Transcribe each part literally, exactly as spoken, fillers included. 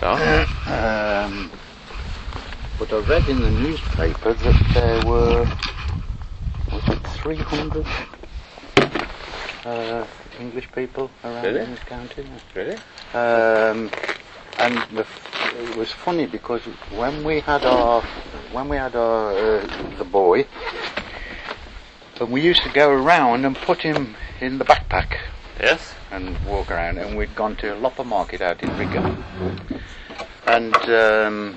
Yeah. um, but I read in the newspaper that there were, was it three hundred uh, English people around really? in this county? Really? Um, and the, it was funny because when we had our, when we had our, uh, the boy, and we used to go around and put him in the backpack. Yes. And walk around, and we'd gone to Lopper Market out in Rigga. And um,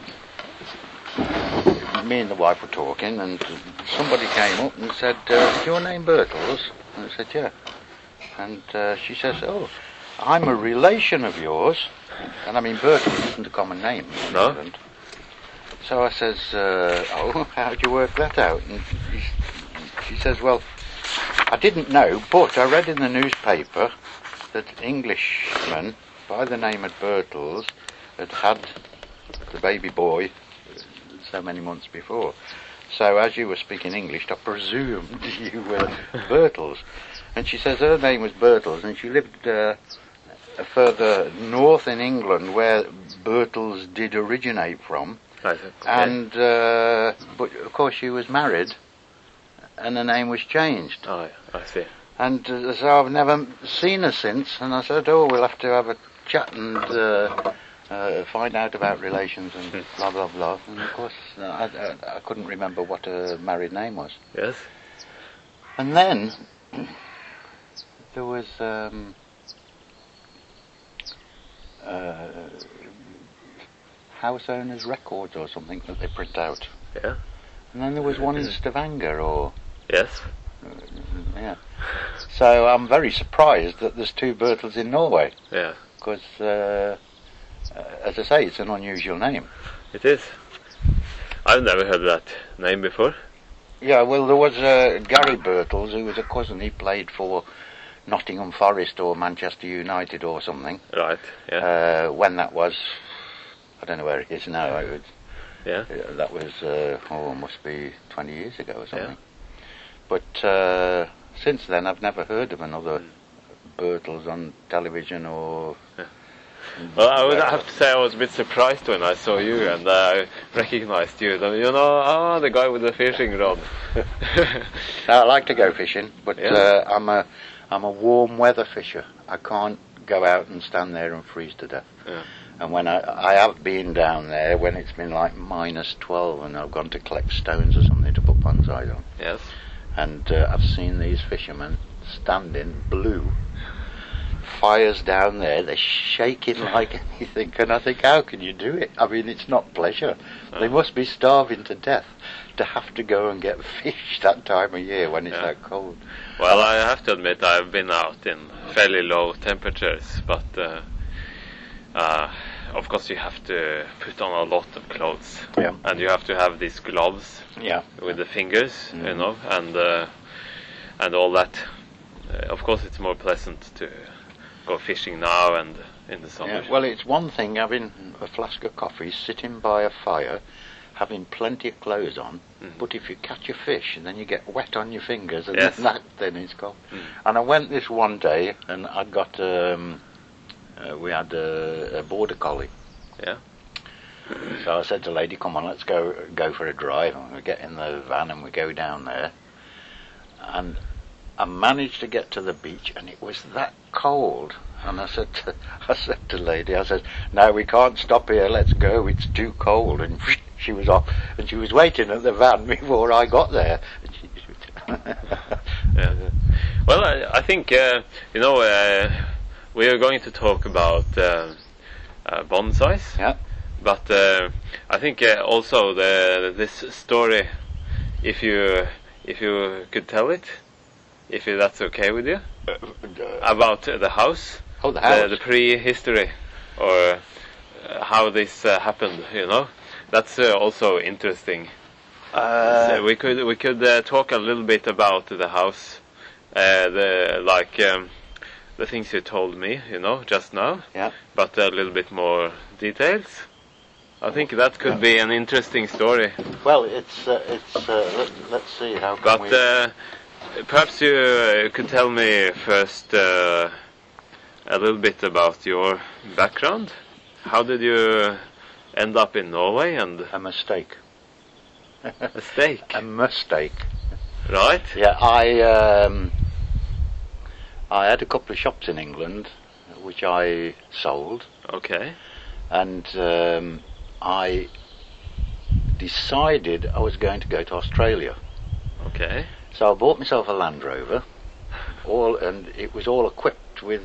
me and the wife were talking, and somebody came up and said, uh, is your name Birtles? And I said, yeah. And uh, she says, oh, I'm a relation of yours. And I mean, Birtles isn't a common name in no. England. So I says, uh, oh, how'd you work that out? And she says, well, I didn't know, but I read in the newspaper that Englishmen by the name of Birtles had had the baby boy so many months before. So as you were speaking English, I presumed you were Birtles. And she says her name was Birtles, and she lived uh, further north in England where Birtles did originate from. Right, okay. And uh, but of course she was married, and the name was changed. Oh, I see. And uh, so I've never seen her since, and I said, oh, we'll have to have a chat and uh, uh, find out about relations and hmm. blah, blah, blah. And of course, uh, I, I, I couldn't remember what her married name was. Yes. And then there was um, uh, house owners' records or something that they print out. Yeah. And then there was one in Stavanger, or... Yes. Uh, yeah. So I'm very surprised that there's two Birtles in Norway. Yeah. Because, uh, uh, as I say, it's an unusual name. It is. I've never heard that name before. Yeah, well, there was uh, Gary Birtles, who was a cousin. He played for Nottingham Forest or Manchester United or something. Right, yeah. Uh, when that was, I don't know where it is now. It was, yeah. Uh, that was, uh, oh, must be twenty years ago or something. Yeah. But uh, since then, I've never heard of another Birtles on television or... Yeah. Well, I would have to say I was a bit surprised when I saw you and I recognized you. You know, ah, oh, the guy with the fishing rod. Now, I like to go fishing, but yeah. uh, I'm a I'm a warm weather fisher. I can't go out and stand there and freeze to death. Yeah. And when I I have been down there when it's been like minus twelve, and I've gone to collect stones or something to put bonsai on. Yes. And uh, I've seen these fishermen standing blue. Fires down there, they're shaking like anything, and I think, how can you do it? I mean, it's not pleasure. Oh. They must be starving to death to have to go and get fish that time of year when it's yeah. that cold. Well, I have to admit I've been out in fairly low temperatures, but uh, uh, of course you have to put on a lot of clothes, yeah. and you have to have these gloves yeah. with the fingers, mm. you know, and uh, and all that. Uh, of course, it's more pleasant to go fishing now and in the summer. Yeah, well, it's one thing having a flask of coffee, sitting by a fire, having plenty of clothes on, mm. but if you catch a fish and then you get wet on your fingers, and yes. that, then it's gone. Mm. And I went this one day, and I'd got, um, uh, we had a, a border collie. Yeah. So I said to the lady, come on, let's go go for a drive. And we get in the van and we go down there. And I managed to get to the beach, and it was that cold. And I said to, I said to the lady, I said, no, we can't stop here, let's go, it's too cold. And she was off, and she was waiting at the van before I got there. yeah. Well, I, I think, uh, you know, uh, we are going to talk about uh, uh, bonsais. Yeah. But uh, I think uh, also the this story, if you if you could tell it, if that's okay with you, uh, uh, about uh, the house, oh, the house, the, the pre-history, or uh, how this uh, happened. You know, that's uh, also interesting. Uh, so we could we could uh, talk a little bit about the house, uh, the like um, the things you told me, you know, just now. Yeah. But a little bit more details. I think that could be an interesting story. Well, it's uh, it's. Uh, let, let's see how. Can but we... uh, perhaps you uh, could tell me first uh, a little bit about your background. How did you end up in Norway? And A mistake. a mistake. A mistake. Right. Yeah, I um, I had a couple of shops in England, which I sold, Okay. and um, I decided I was going to go to Australia. Okay. So I bought myself a Land Rover, all, and it was all equipped with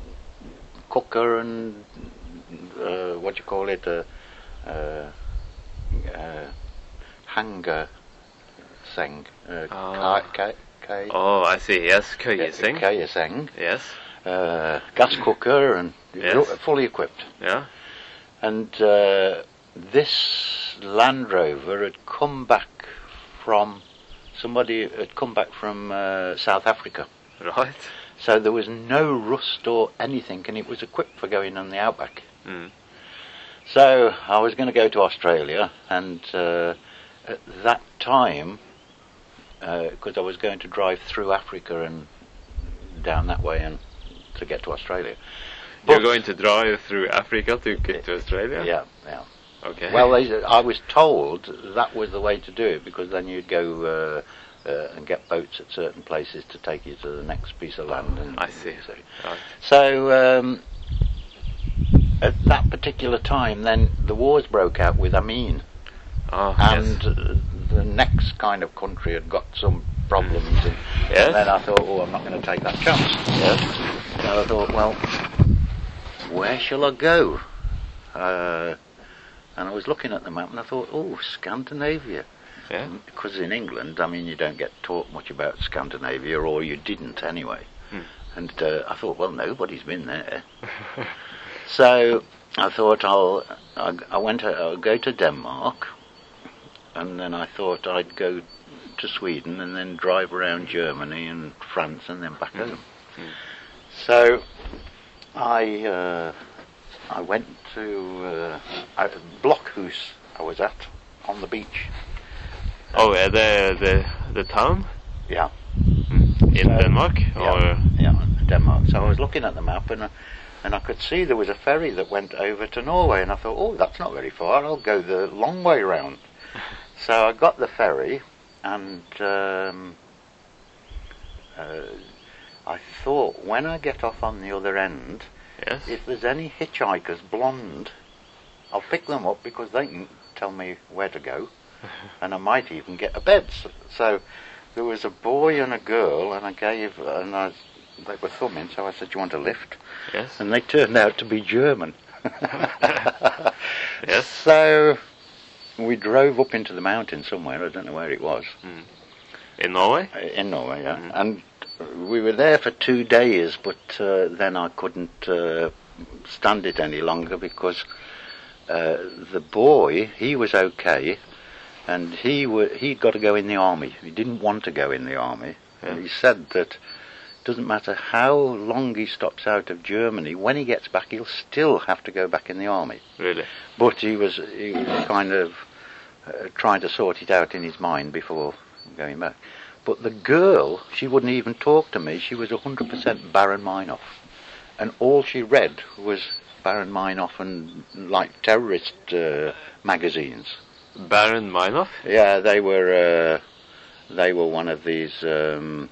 cooker and uh, what do you call it, uh, uh, uh, hanger seng, uh, Ah. ka- ka- Oh, I see. Yes, køyeseng. Kajaseng, Yes. uh, gas cooker, and Yes. fully equipped. Yeah. And uh, this Land Rover had come back from somebody had come back from uh, South Africa, Right. so there was no rust or anything, and it was equipped for going on the outback. Mm. So I was going to go to Australia, and uh, at that time, because I was going to drive through Africa and down that way and to get to Australia. You're But- going to drive through Africa to get to Australia? Yeah, yeah. Okay. Well, they, I was told that was the way to do it, because then you'd go uh, uh, and get boats at certain places to take you to the next piece of land. And, I see. So, Right. so um, at that particular time, then the wars broke out with Amin, Oh, and yes. uh, the next kind of country had got some problems, and, Yes. and then I thought, oh, I'm not going to take that chance. Yes. So I thought, well, where shall I go? Uh, and I was looking at the map, and I thought, oh, Scandinavia. Yeah. Because in England, I mean, you don't get taught much about Scandinavia, or you didn't anyway. Hmm. And uh, I thought, well, nobody's been there. So I thought I'll, I, I went, to, I'll go to Denmark, and then I thought I'd go to Sweden, and then drive around Germany and France, and then back home. Mm. So I, uh, I went to uh, a Blokhus I was at on the beach. Oh, uh, the the the town Yeah. in So- Denmark, or Yeah, yeah, Denmark. So I was looking at the map, and uh, and I could see there was a ferry that went over to Norway, and I thought, oh, that's not very far. I'll go the long way round. So I got the ferry, and um, uh, I thought, when I get off on the other end, yes. if there's any hitchhikers blonde, I'll pick them up, because they can tell me where to go, and I might even get a bed. So, so there was a boy and a girl, and I gave, and I, they were thumbing, so I said, do you want a lift? Yes. And they turned out to be German. Yes. So we drove up into the mountains somewhere, I don't know where it was, In Norway. uh, in Norway, yeah. Mhm. And we were there for two days, but uh, then I couldn't uh, stand it any longer, because uh, the boy, he was okay, and he wa he'd got to go in the army. He didn't want to go in the army. Yeah. And he said that it doesn't matter how long he stops out of Germany, when he gets back, he'll still have to go back in the army. Really. But he was, he was kind of uh, trying to sort it out in his mind before going back. But the girl, she wouldn't even talk to me. She was one hundred percent Baron Meinhof. And all she read was Baron Meinhof and, like, terrorist uh, magazines. Baron Meinhof. Yeah, they were, uh, they were one of these, um,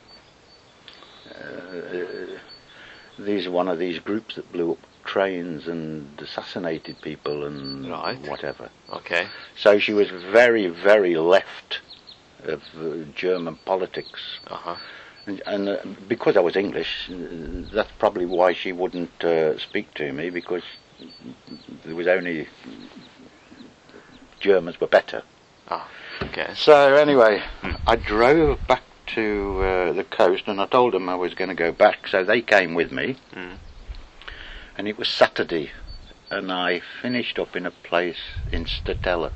uh, these are one of these groups that blew up trains and assassinated people and Right. whatever. Okay. So she was very, very left of uh, German politics. Uh-huh. And, and uh, because I was English, uh, that's probably why she wouldn't uh, speak to me, because there was only Germans were better. Ah, okay. So anyway, I drove back to uh, the coast, and I told them I was going to go back, so they came with me. Mm. And it was Saturday, and I finished up in a place in Statella.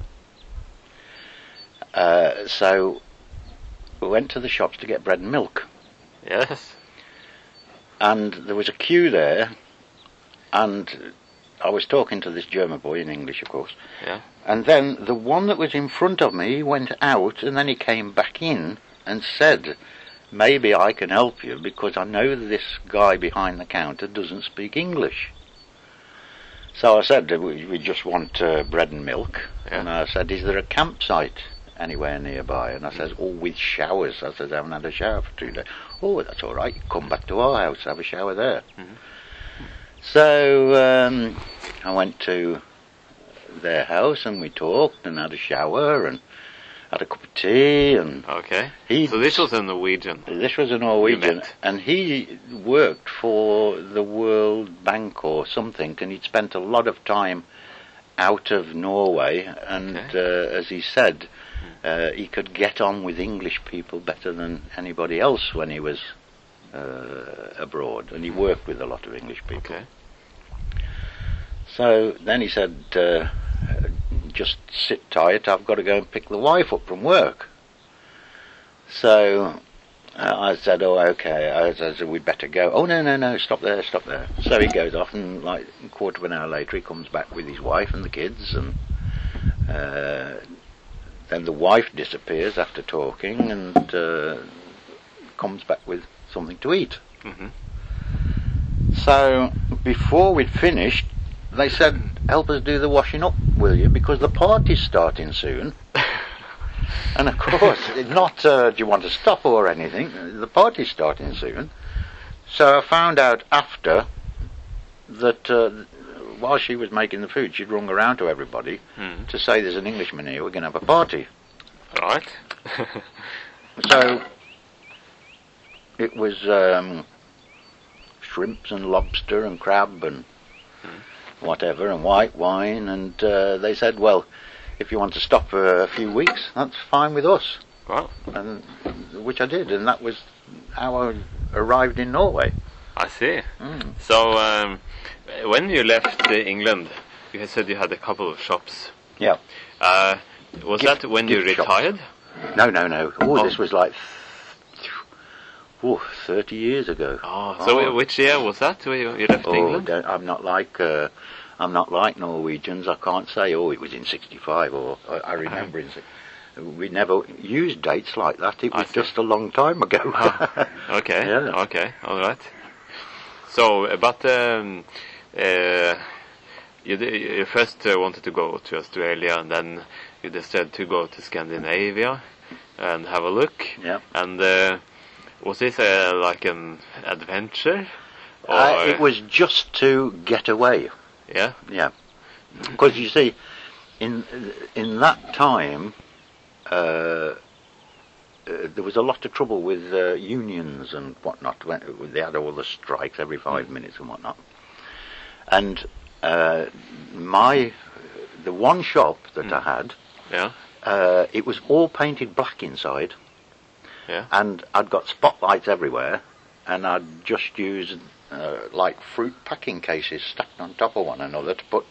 Uh, so we went to the shops to get bread and milk, Yes. and there was a queue there, and I was talking to this German boy in English, of course. Yeah. And then the one that was in front of me went out, and then he came back in and said, maybe I can help you, because I know this guy behind the counter doesn't speak English. So I said, we, we just want uh, bread and milk. Yeah. And I said, is there a campsite anywhere nearby? And I says, oh, with showers. I said, I haven't had a shower for two days. Oh, that's all right. Come back to our house, have a shower there. Mm-hmm. So um, I went to their house and we talked and had a shower and had a cup of tea. And Okay. he, So this was a Norwegian. this was a Norwegian, met. and he worked for the World Bank or something, and he'd spent a lot of time out of Norway, and Okay. uh, as he said, uh, he could get on with English people better than anybody else when he was uh, abroad, and he worked with a lot of English people. Okay. So then he said, uh, just sit tight, I've got to go and pick the wife up from work. So uh, I said, oh, okay. I said, we'd better go. Oh, no, no, no, stop there, stop there. So he goes off, and like a quarter of an hour later, he comes back with his wife and the kids, and uh, then the wife disappears after talking and uh, comes back with something to eat. Mm-hmm. So before we'd finished, they said, help us do the washing up, will you? Because the party's starting soon. And of course, it's not, uh, do you want to stop or anything? The party's starting soon. So I found out after that uh, while she was making the food, she'd rung around to everybody Mm. to say there's an Englishman here, we're going to have a party. Right. So it was um, shrimps and lobster and crab and whatever, and white wine, and uh, they said, well, if you want to stop for a few weeks, that's fine with us. Well, And which I did, and that was how I arrived in Norway. I see. Mm. So um, when you left uh, England, you said you had a couple of shops. Yeah. Uh, was Gift- that when you gift shops. retired? No, no, no. Oh, Oh. this was like oh, thirty years ago. Oh, so Oh. which year was that when you, you left Oh, England? don't- I'm not like uh, I'm not like Norwegians. I can't say, oh, it was in sixty-five, or I, I remember in. We never used dates like that. It I was see. just a long time ago. Ah, okay, Yeah. okay, all right. So, uh, but um, uh, you, d- you first uh, wanted to go to Australia, and then you decided to go to Scandinavia and have a look. Yeah. And uh, was this uh, like an adventure? Or, Uh, it was just to get away. Yeah. Yeah, because you see, in in that time, uh, uh, there was a lot of trouble with uh, unions and whatnot. When they had all the strikes every five minutes and whatnot. And uh, my the one shop that I had, Yeah. uh, it was all painted black inside. Yeah. And I'd got spotlights everywhere, and I'd just used uh, like fruit packing cases stacked on top of one another to put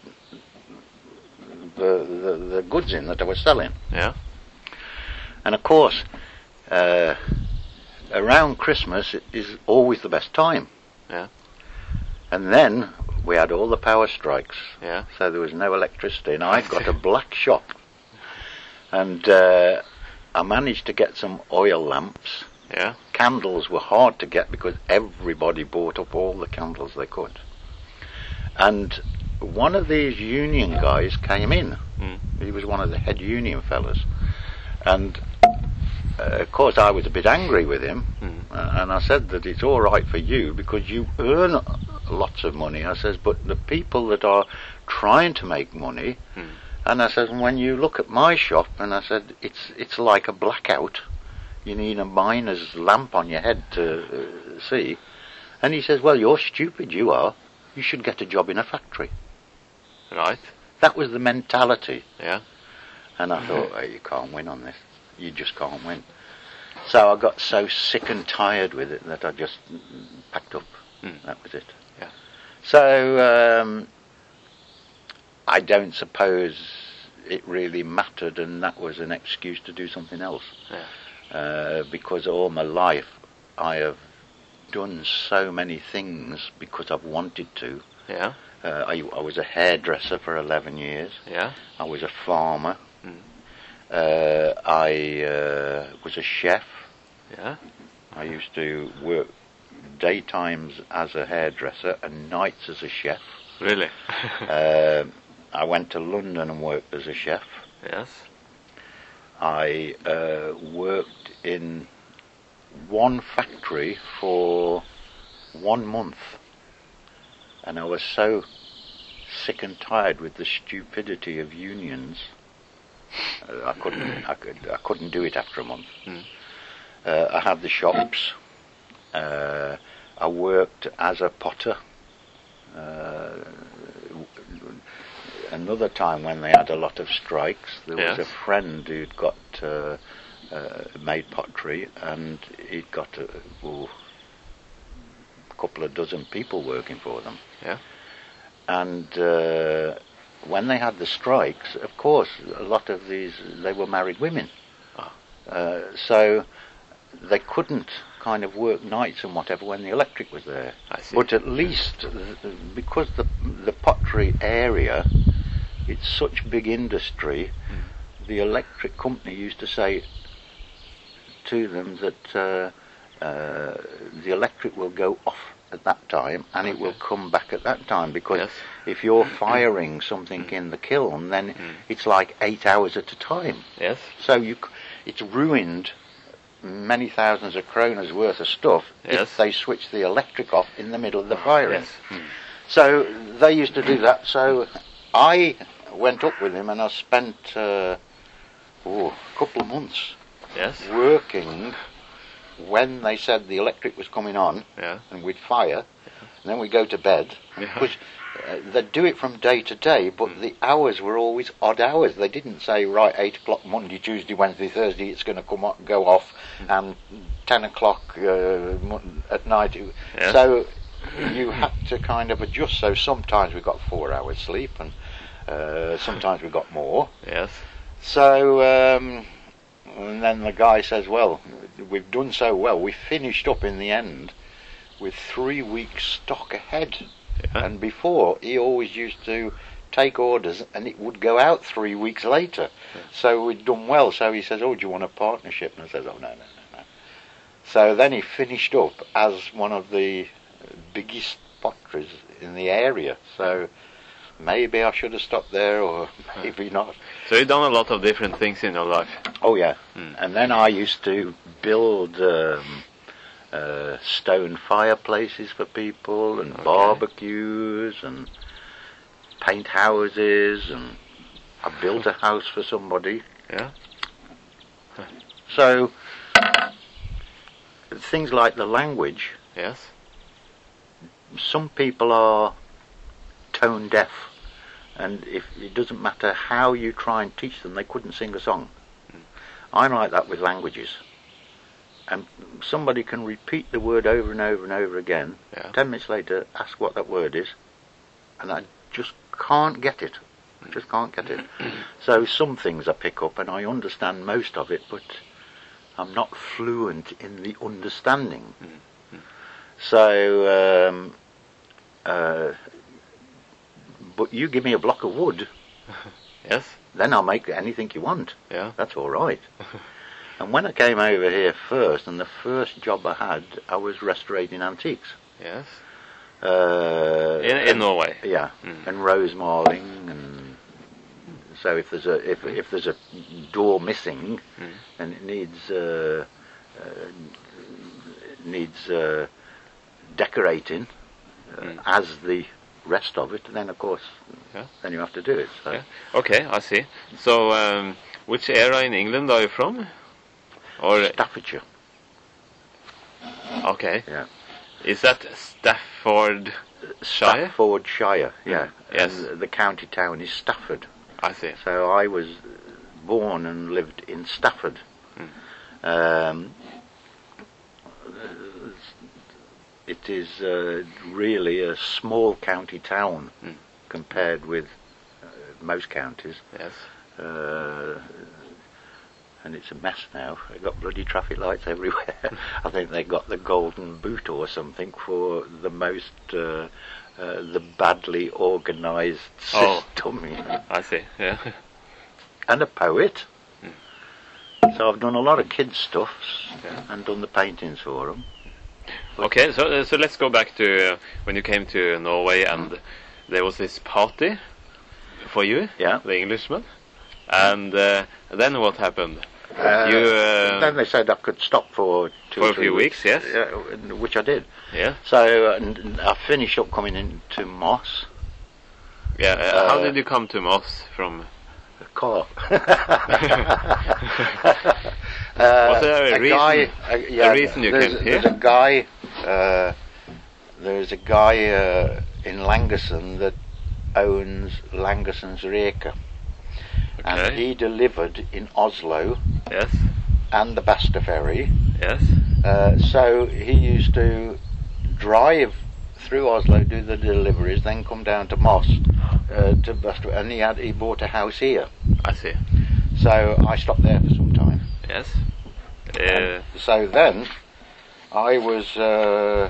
the, the, the goods in that I was selling. Yeah. And of course, uh, around Christmas is always the best time. Yeah. And then we had all the power strikes, Yeah. so there was no electricity, and I'd got a black shop. And uh, I managed to get some oil lamps. Yeah. Candles were hard to get because everybody bought up all the candles they could. And one of these union guys came in. Mm. He was one of the head union fellas. And uh, of course I was a bit angry with him. Mm. Uh, and I said that it's all right for you because you earn lots of money. I says, but the people that are trying to make money, Mm. and I said, when you look at my shop, and I said, it's it's like a blackout. You need a miner's lamp on your head to uh, see. And he says, well, you're stupid, you are. You should get a job in a factory. Right. That was the mentality. Yeah. And I thought, hey, you can't win on this. You just can't win. So I got so sick and tired with it that I just mm, packed up. Mm. That was it. Yeah. So um, I don't suppose it really mattered, and that was an excuse to do something else. Yeah. Uh, because all my life I have done so many things because I've wanted to. Yeah. Uh, I, I was a hairdresser for eleven years. Yeah. I was a farmer. Mm. Uh, I uh, was a chef. Yeah. I used to work daytimes as a hairdresser and nights as a chef. Really? uh, I went to London and worked as a chef. Yes. I uh, worked in one factory for one month, and I was so sick and tired with the stupidity of unions. Uh, I couldn't. I could. I couldn't do it after a month. Mm. Uh, I had the shops. Uh, I worked as a potter. Uh, another time when they had a lot of strikes, there yes. was a friend who'd got uh, uh, made pottery, and he'd got a, oh, a couple of dozen people working for them. Yeah. And uh, when they had the strikes, of course, a lot of these, they were married women. Oh. Uh, so they couldn't kind of work nights and whatever when the electric was there. I see. But at least, uh, because the the pottery area, it's such big industry, mm. the electric company used to say to them that uh, uh, the electric will go off at that time, and okay. it will come back at that time, because yes. if you're firing something in the kiln, then mm. it's like eight hours at a time. Yes. So you, it's ruined many thousands of kroners worth of stuff yes. if they switch the electric off in the middle of the firing. Yes. Mm. So they used to do that. So I went up with him, and I spent uh, oh, a couple of months yes. working when they said the electric was coming on, yeah. and we'd fire, yeah. and then we'd go to bed. Yeah. Which, uh, they'd do it from day to day, but mm. the hours were always odd hours. They didn't say, right, eight o'clock Monday, Tuesday, Wednesday, Thursday, it's going to come up, go off, mm. and ten o'clock uh, at night. Yes. So you had to kind of adjust. So sometimes we got four hours sleep, and uh, sometimes we got more. Yes. So, um, and then the guy says, well, we've done so well, we finished up in the end with three weeks stock ahead. Yeah. And before, he always used to take orders and it would go out three weeks later. Yeah. So we'd done well. So he says, oh, do you want a partnership? And I says, oh, no, no, no, no. So then he finished up as one of the biggest potteries in the area. So maybe I should have stopped there, or maybe not. So you've done a lot of different things in your life. Oh, yeah. Mm. And then I used to build um, uh, stone fireplaces for people, and okay. barbecues, and paint houses, and I built a house for somebody. Yeah. Huh. So things like the language. Yes. Some people are tone deaf, and if it doesn't matter how you try and teach them, they couldn't sing a song. Mm. I'm like that with languages. And somebody can repeat the word over and over and over again. Yeah. Ten minutes later, ask what that word is, and I just can't get it. I just can't get it. So some things I pick up and I understand most of it, but I'm not fluent in the understanding. Mm. So, um, uh, but you give me a block of wood, yes, then I'll make anything you want. Yeah, that's all right. And when I came over here first, and the first job I had, I was restorating antiques. Yes. Uh, in in and, Norway. Yeah, mm. and rosemarling, and so if there's a if if there's a door missing, mm. and it needs uh, uh, needs uh, decorating uh, mm. as the rest of it, then of course, yeah. then you have to do it. So. Yeah. Okay, I see. So, um, which area in England are you from? Or Staffordshire. Okay. Yeah. Is that Staffordshire? Staffordshire, yeah. Yes. And the county town is Stafford. I see. So I was born and lived in Stafford. Mm. Um, it is uh, really a small county town mm. compared with uh, most counties. Yes. Uh, and it's a mess now. They've got bloody traffic lights everywhere. I think they got the golden boot or something for the most, uh, uh, the badly organised oh. system. You know. I see, yeah. And a poet. Mm. So I've done a lot of kids' stuff yeah. and done the paintings for them. Okay, so uh, so let's go back to uh, when you came to Norway, and there was this party for you, Yeah. the Englishman, and uh, then what happened? Uh, you uh, then they said I could stop for two for or a three few weeks, yes, yeah, which I did. yeah, So uh, and I finished up coming into Moss. yeah. Uh, how Uh, did you come to Moss from? A car. uh, Was there a, a reason? guy, uh, yeah, a reason you there's, came here? there's a guy. Uh, there's a guy uh, in Langerson that owns Langerson's Reka, and Okay. he delivered in Oslo Yes, and the Basta ferry. yes. Uh, so he used to drive through Oslo, do the deliveries, then come down to Moss uh, to Basta, and he had he bought a house here. I see. So I stopped there for some time. Yes. Uh, So then I was uh,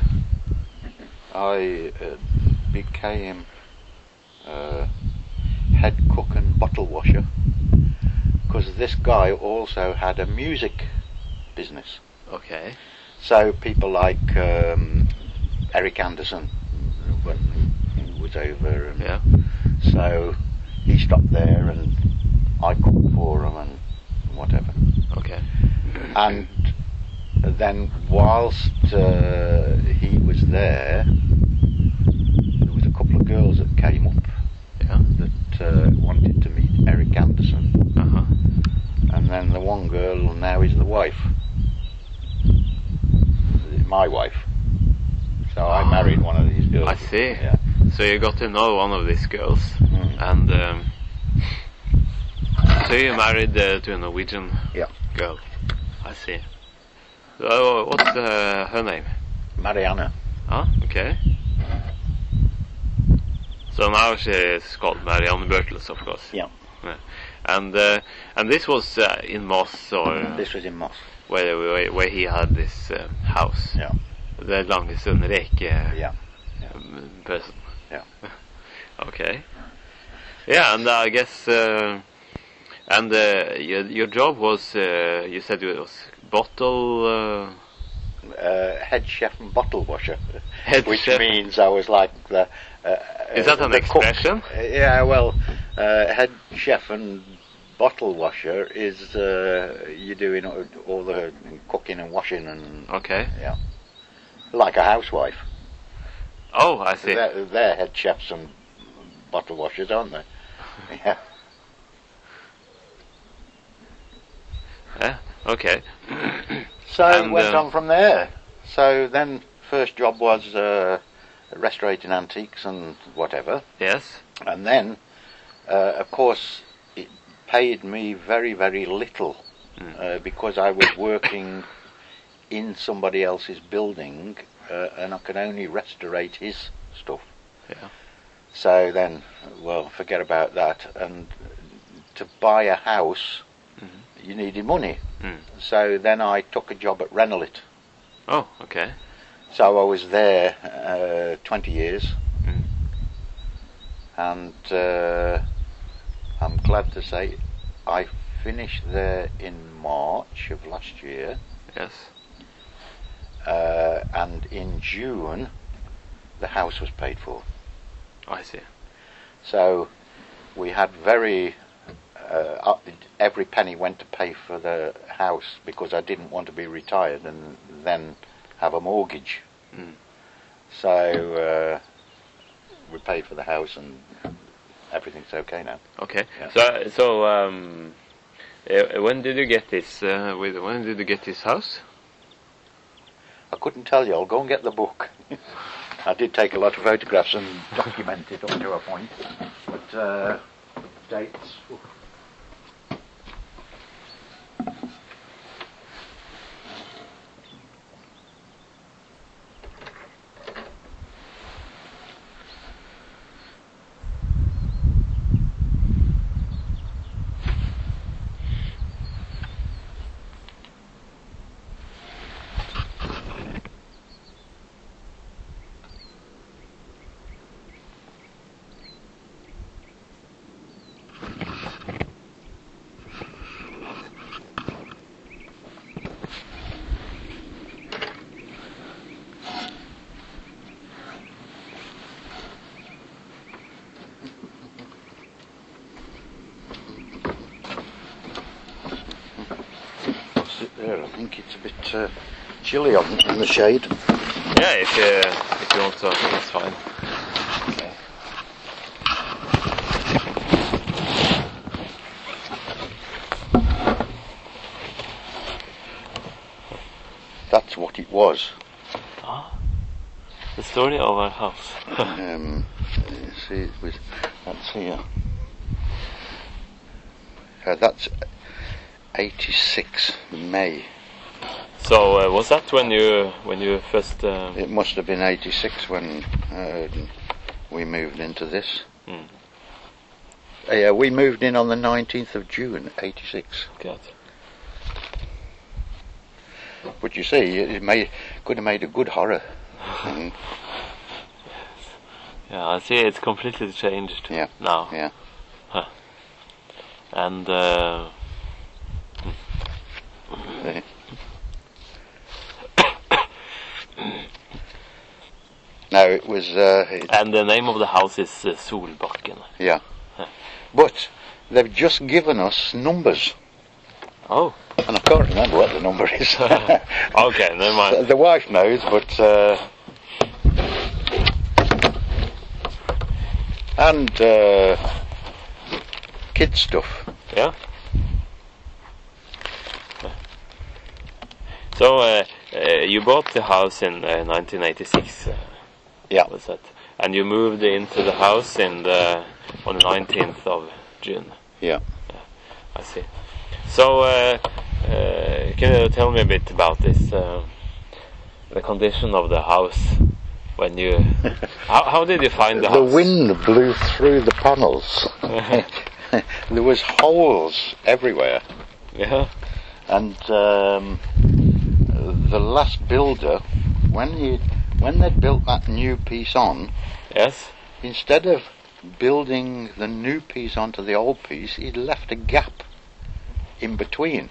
I uh, became uh, head cook and bottle washer because this guy also had a music business. okay. So people like um, Eric Anderson when he was over, and Yeah. so he stopped there and I cooked for him and whatever. Okay. And then whilst uh, he was there, there was a couple of girls that came up Yeah. that uh, wanted to meet Eric Anderson. Uh huh. And then the one girl now is the wife, my wife. So I married one of these girls. I see. Yeah. So you got to know one of these girls, Mm. and um, so you married uh, to a Norwegian Yeah. girl. I see. So what's uh, her name? Marianne. Ah, okay. So now she is called Marianne Bertels, of course. Yeah. Yeah. And uh, and this was uh, in Moss, or This was in Moss. where where, where he had this uh, house. Yeah. The Langesund Reke Yeah. um, person. Yeah. Okay. Yeah, and I guess uh, and uh, your your job was uh, you said it was bottle uh, Uh, head chef and bottle washer, Head which chef. means I was like the. Uh, Is that an the cook. expression? Uh, yeah, well, uh, head chef and bottle washer is uh, you're doing all, all the cooking and washing and Okay. yeah, like a housewife. Oh, I see. They're, they're head chefs and bottle washers, aren't they? Yeah. Yeah. Okay. So it And, went um, on from there. So then, first job was uh, restorating antiques and whatever. Yes. And then, uh, of course, it paid me very, very little Mm. uh, because I was working in somebody else's building uh, and I could only restorate his stuff. Yeah. So then, well, forget about that. And to buy a house, Mhm. you needed money. Mm. So then I took a job at Renault. Oh, okay. So I was there uh, twenty years. Mm. And uh, I'm glad to say I finished there in March of last year, Yes. uh, and in June the house was paid for. I see. So we had very uh, up, every penny went to pay for the house because I didn't want to be retired and then have a mortgage. Mm. So uh, we paid for the house and everything's okay now. Okay. Yeah. So so um, uh, when did you get this? Uh, with when did you get this house? I couldn't tell you. I'll go and get the book. I did take a lot of photographs and document it up to a point, but uh, dates. oof. sit there. I think it's a bit uh, chilly on in the shade. Yeah, if you if you want to, it's fine. Okay. That's what it was. Ah, the story of our house. um, you see, it was. That's here. Uh, that's eighty-six May. So uh, was that when you when you first? Um... It must have been eighty-six when uh, we moved into this. Mm. Uh, yeah, we moved in on the nineteenth of June, eighty-six. Good. But you see, it may, could have made a good horror. mm. Yeah, I see. It's completely changed. Yeah. Now. Yeah. Huh. And. Uh, uh, no, it was. Uh, it, and the name of the house is uh, Solbakken. Yeah. Huh. But they've just given us numbers. Oh. And I can't remember what the number is. Okay, never mind. The, the wife knows, but uh, and uh, kid stuff. Yeah. So uh, uh, you bought the house in uh, nineteen eighty-six. Uh, yeah. Was that? And you moved into the house in the on the nineteenth of June. Yeah. Yeah. I see. So, uh, uh, can you tell me a bit about this, uh, the condition of the house when you? how, how did you find the, the house? The wind blew through the panels. There was holes everywhere. Yeah. And um, the last builder, when he when they built that new piece on, yes, instead of building the new piece onto the old piece, he'd left a gap in between.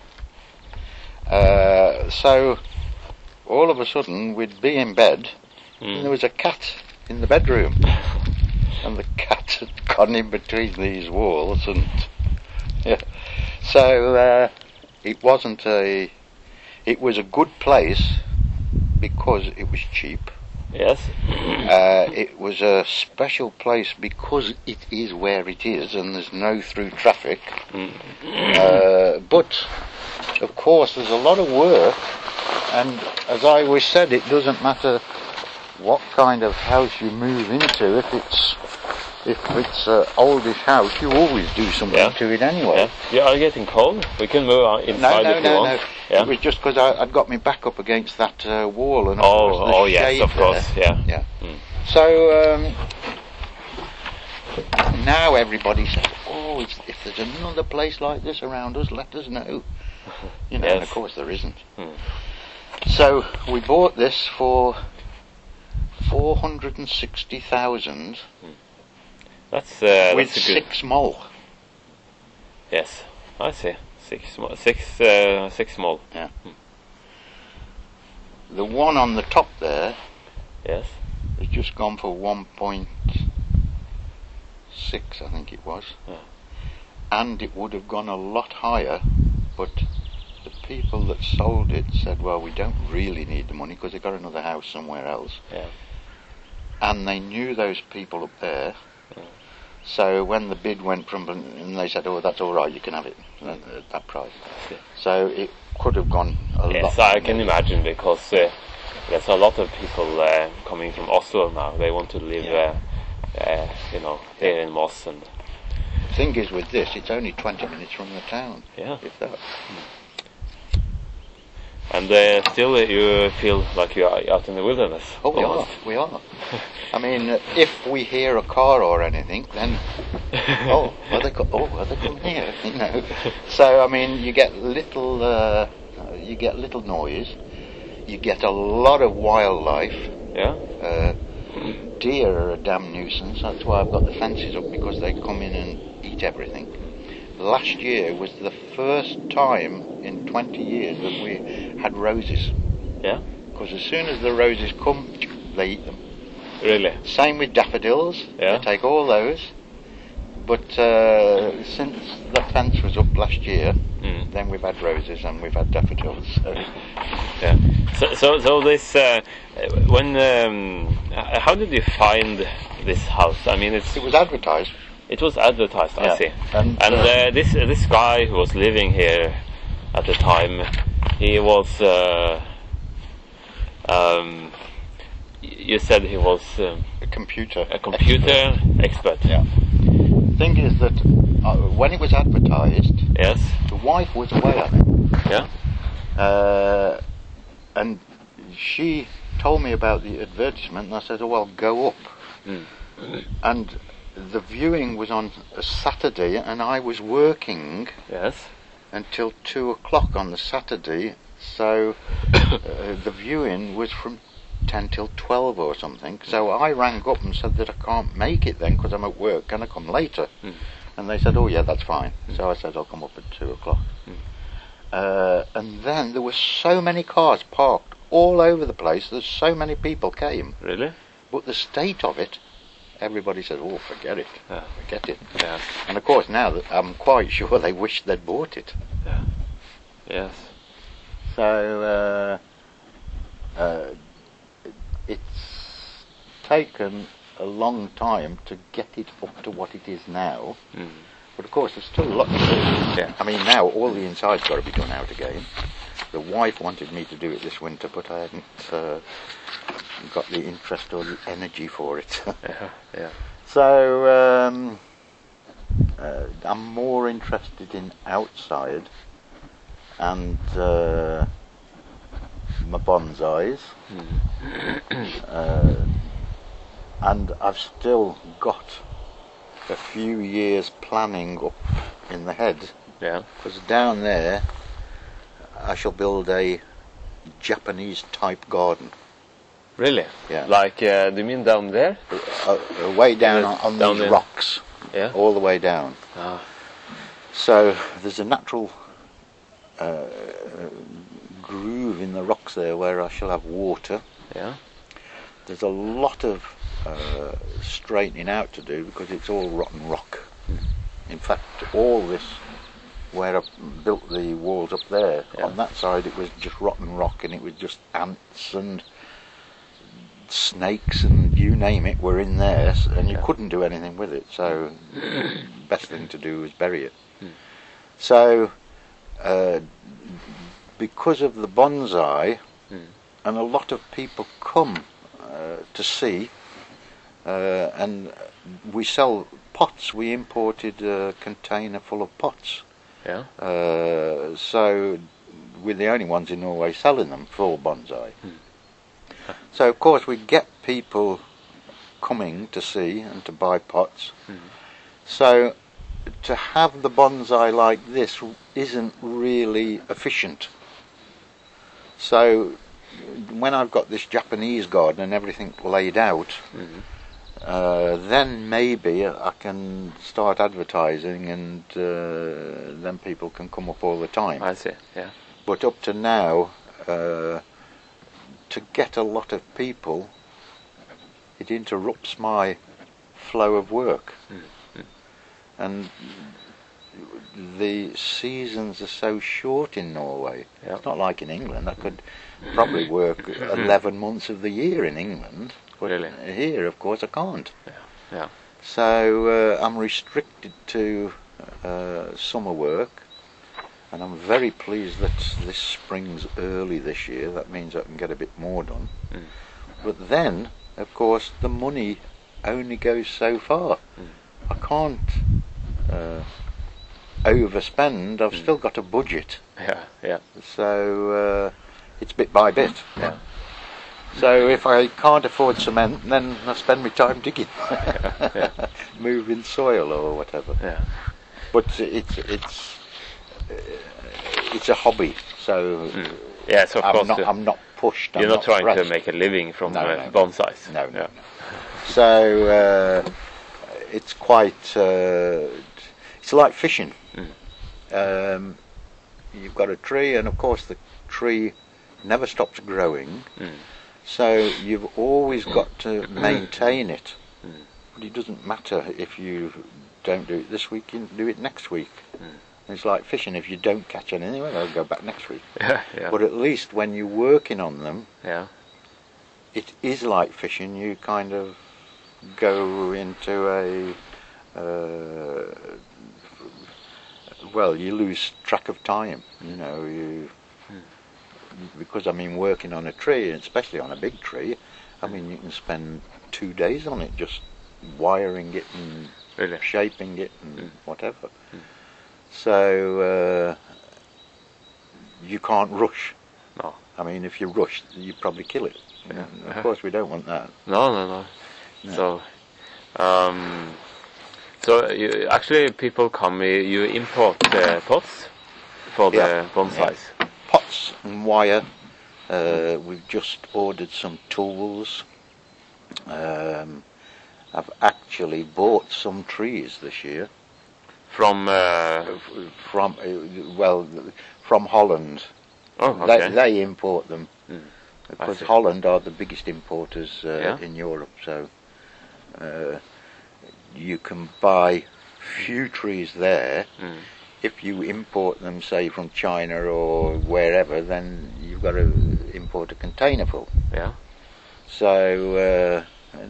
Uh, so all of a sudden we'd be in bed mm. and there was a cat in the bedroom and the cat had gone in between these walls and yeah. So uh, it wasn't a it was a good place because it was cheap. Yes. Uh, it was a special place because it is where it is and there's no through traffic. Mm. Uh, but, of course, there's a lot of work, and as I always said, it doesn't matter what kind of house you move into. If it's if it's an oldish house, you always do something yeah. to it anyway. Yeah. You are getting cold. We can move on inside no, no, if you no, want. No. Yeah. It was just because I'd got my back up against that uh, wall, and oh, was the oh shade yes, of there. course, yeah, yeah. Mm. So um, now everybody says, "Oh, it's, if there's another place like this around us, let us know." You know, yes. and of course there isn't. Mm. So we bought this for four hundred and sixty thousand. Mm. That's uh, with that's a good... six mole. Yes, I see. Six small. Six. Uh, six small. Yeah. Hmm. The one on the top there. Yes. Has just gone for one point six, I think it was. Yeah. And it would have gone a lot higher, but the people that sold it said, "Well, we don't really need the money because they got another house somewhere else." Yeah. And they knew those people up there. Yeah. So when the bid went from, and they said, "Oh, that's all right, you can have it at, at that price." Yeah. So it could have gone a yes, lot. Yes, I can imagine because uh, there's a lot of people uh, coming from Oslo now. They want to live, yeah. uh, uh, you know, here in Moss. And the thing is, with this, it's only twenty minutes from the town. Yeah. If that. And uh, still, uh, you feel like you are out in the wilderness. Oh, we almost. are. We are. I mean, uh, if we hear a car or anything, then oh, are they co- oh, are they coming here? You know. So I mean, you get little, uh, you get little noise. You get a lot of wildlife. Yeah. Uh, deer are a damn nuisance. That's why I've got the fences up, because they come in and eat everything. Last year was the first time in twenty years that we had roses. Yeah. Because as soon as the roses come, they eat them. Really? Same with daffodils. Yeah. They take all those, but uh, since the fence was up last year, Mm. then we've had roses and we've had daffodils. So. Yeah. So, so, so this. Uh, when. Um, h- how did you find this house? I mean, it's. It was advertised. It was advertised. I Yeah. see. And, And uh, uh, this uh, this guy who was living here at the time, he was. Uh, um, y- you said he was um, a computer. a computer expert. Yeah. Thing is that uh, when it was advertised, Yes. the wife was away on it, Yeah. uh, and she told me about the advertisement, and I said, "Oh well, go up." Mm. And the viewing was on a Saturday, and I was working Yes. until two o'clock on the Saturday, so uh, the viewing was from ten till twelve or something. So I rang up and said that I can't make it then because I'm at work. Can I come later? Mm. And they said, "Oh yeah, that's fine." So I said, "I'll come up at two o'clock." Mm. Uh, and then there were so many cars parked all over the place. There's so many people came, Really? but the state of it, everybody said, "Oh, forget it, Yeah. forget it." Yeah. And of course now that I'm quite sure they wish they'd bought it. Yeah. Yes. So uh, uh, it's taken a long time to get it up to what it is now. Mm. But of course there's still a lot to do. Yeah. I mean now all the inside's got to be done out again. The wife wanted me to do it this winter, but I hadn't uh, got the interest or the energy for it. Yeah. Yeah. So um, uh, I'm more interested in outside and uh, my bonsais, uh, and I've still got a few years planning up in the head, Yeah. because down there I shall build a Japanese type garden. Really? Yeah. Like, uh, do you mean down there? Uh, uh, way down on, on Down these there. rocks, Yeah. all the way down. Ah. So there's a natural uh, groove in the rocks there where I shall have water. Yeah. There's a lot of uh, straightening out to do because it's all rotten rock. In fact, all this, where I built the walls up there, Yeah. on that side it was just rotten rock, and it was just ants and snakes and you name it were in there, s- and you Yeah. couldn't do anything with it. So best thing to do was bury it. Hmm. So uh, because of the bonsai, Hmm. and a lot of people come uh, to see, uh, and we sell pots. We imported a container full of pots. Yeah. Uh, so we're the only ones in Norway selling them for bonsai. Hmm. So of course we get people coming to see and to buy pots. Hmm. So to have the bonsai like this isn't really efficient. So when I've got this Japanese garden and everything laid out, Mhm. uh, then maybe I can start advertising, and uh, then people can come up all the time. I see. Yeah. But up to now, uh, to get a lot of people, it interrupts my flow of work. Mm. And the seasons are so short in Norway. Yeah. It's not like in England. I could probably work eleven months of the year in England. But Really? here, of course, I can't. Yeah. So uh, I'm restricted to uh, summer work. And I'm very pleased that this spring's early this year. That means I can get a bit more done. Mm. But then, of course, the money only goes so far. Mm. I can't uh, overspend. I've Mm. still got a budget. Yeah. Yeah. So uh, it's bit by bit. Yeah. So if I can't afford cement, then I spend my time digging, Yeah. moving soil or whatever. Yeah. But it's it's uh, it's a hobby, so Mm. Yes, of I'm course. not uh, I'm not pushed. You're I'm not, not trying pressed. to make a living from No, uh, no, no. bonsais. No, no, Yeah. no. So uh, it's quite. Uh, it's like fishing. Mm. Um, you've got a tree, and of course the tree never stops growing. Mm. So you've always got to maintain it. Mm. But it doesn't matter if you don't do it this week, you do it next week. Mm. It's like fishing. If you don't catch anything, well, I'll go back next week. Yeah, yeah. But at least when you're working on them, yeah. it is like fishing. You kind of go into a uh, well, you lose track of time. You know, you mm. because I mean, working on a tree, especially on a big tree, I mean, you can spend two days on it just wiring it and really? shaping it and mm. whatever. Mm. So uh, you can't rush. No. I mean, if you rush, you probably kill it. Yeah. Of course, we don't want that. No, no, no. No. So, um, so you, actually, people come. You, you import uh, pots for the Yeah. bonsais. Yeah. Pots and wire. Uh, we've just ordered some tools. Um, I've actually bought some trees this year. From uh, From uh, well, from Holland. oh, okay. They, they import them Mm. because see. Holland are the biggest importers uh, Yeah. in Europe. So uh, you can buy few trees there. Mm. If you import them, say from China or wherever, then you've got to import a container full. Yeah. So uh,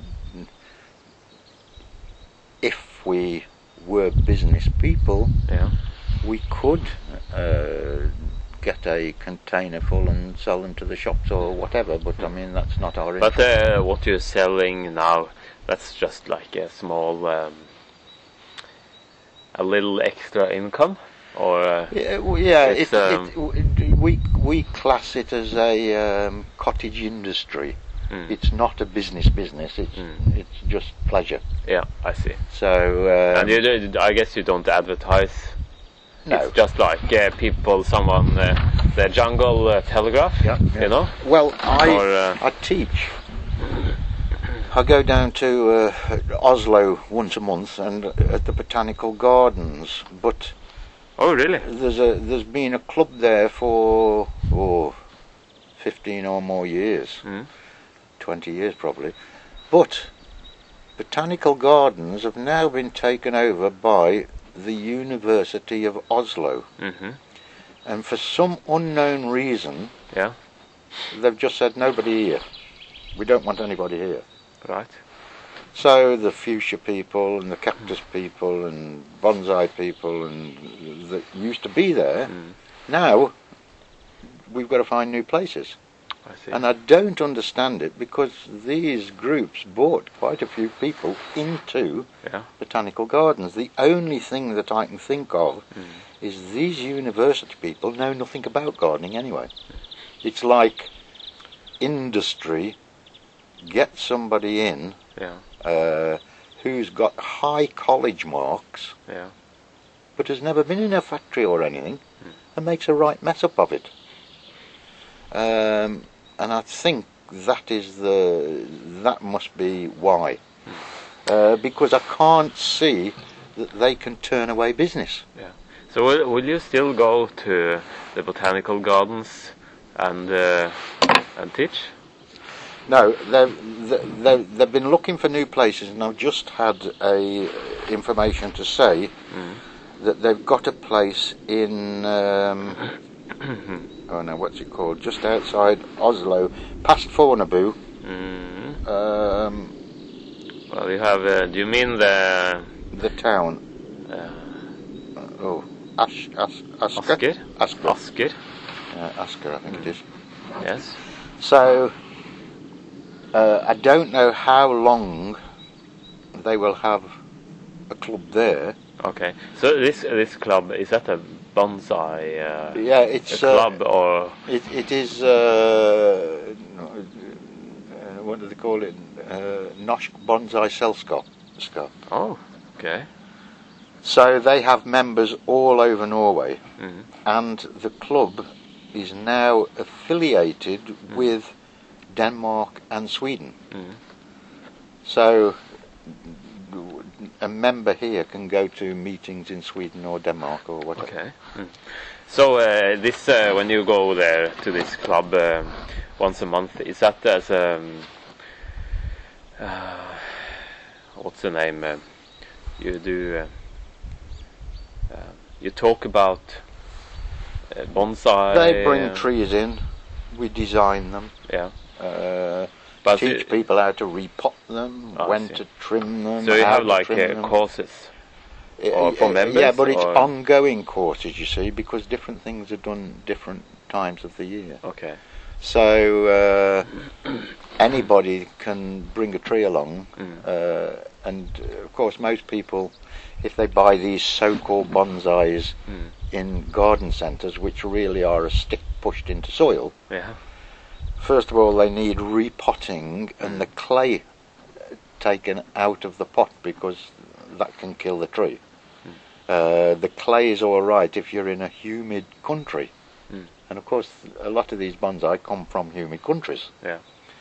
if we were business people, Yeah. we could uh, get a container full and sell them to the shops or whatever, but I mean, that's not our interest. But uh, what you're selling now, that's just like a small, um, a little extra income, or uh, Yeah, well, yeah It's, it, um, it, we we class it as a um, cottage industry. mm. It's not a business business. It's Mm. it's just pleasure. yeah, I see. So um, And you, do- I guess you don't advertise. no, It's just like uh, people, someone, uh, the Jungle uh, Telegraph, Yeah, yeah. you know. well, I Or, uh, I teach. I go down to uh, Oslo once a month and at the Botanical Gardens, but Oh, really? there's a there's been a club there for oh, fifteen or more years. Mm. twenty years probably, but Botanical Gardens have now been taken over by the University of Oslo, Mm-hmm. and for some unknown reason Yeah. they've just said nobody here, we don't want anybody here. Right. So the fuchsia people and the cactus people and bonsai people and that used to be there, Mm. now we've got to find new places. I see. And I don't understand it because these groups brought quite a few people into Yeah. Botanical Gardens. The only thing that I can think of Mm. is these university people know nothing about gardening anyway. It's like industry gets somebody in Yeah. uh, who's got high college marks Yeah. but has never been in a factory or anything Mm. and makes a right mess up of it. Um, and I think that is the that must be why, uh, because I can't see that they can turn away business. Yeah. So will, will you still go to the Botanical Gardens and uh, and teach? No, they've, they've, they've been looking for new places, and I've just had a information to say Mm. that they've got a place in um, oh no, what's it called? Just outside Oslo, past Fornebu. Mm. Um, Well, you have. Uh, do you mean the? the town. Uh, Oh, Ash, Ash, Asker? Asker? Asker. Asker. Uh, Asker, I think it is. Yes. So, uh, I don't know how long they will have a club there. Okay. So this this club, is that a bonsai uh, Yeah, a it's club uh, or? it, it is. Uh, no, uh, what do they call it? Uh, Norsk Bonsai Selskap. Selskap. Oh, okay. So they have members all over Norway, Mm. and the club is now affiliated Mm. with Denmark and Sweden. Mm. So a member here can go to meetings in Sweden or Denmark or whatever. Okay. Mm. So uh, this uh, when you go there to this club um, once a month, is that as um, uh, what's the name? Uh, you do. Uh, you talk about uh, bonsai. They bring uh, trees in, we design them, Yeah. uh, But teach it- people how to repot them, I when see. to trim them. So you how have to like trim uh, them. courses. Uh, or for uh, members, Yeah, but it's or- ongoing courses, you see, because different things are done different times of the year. Okay. So uh, anybody can bring a tree along, Mm. uh, and uh, of course most people, if they buy these so-called bonsais Mm. in garden centres, which really are a stick pushed into soil, Yeah. first of all they need repotting and the clay uh, taken out of the pot, because that can kill the tree. Mm. Uh, the clay is all right if you're in a humid country. Mm. And of course, a lot of these bonsai come from humid countries. Yeah.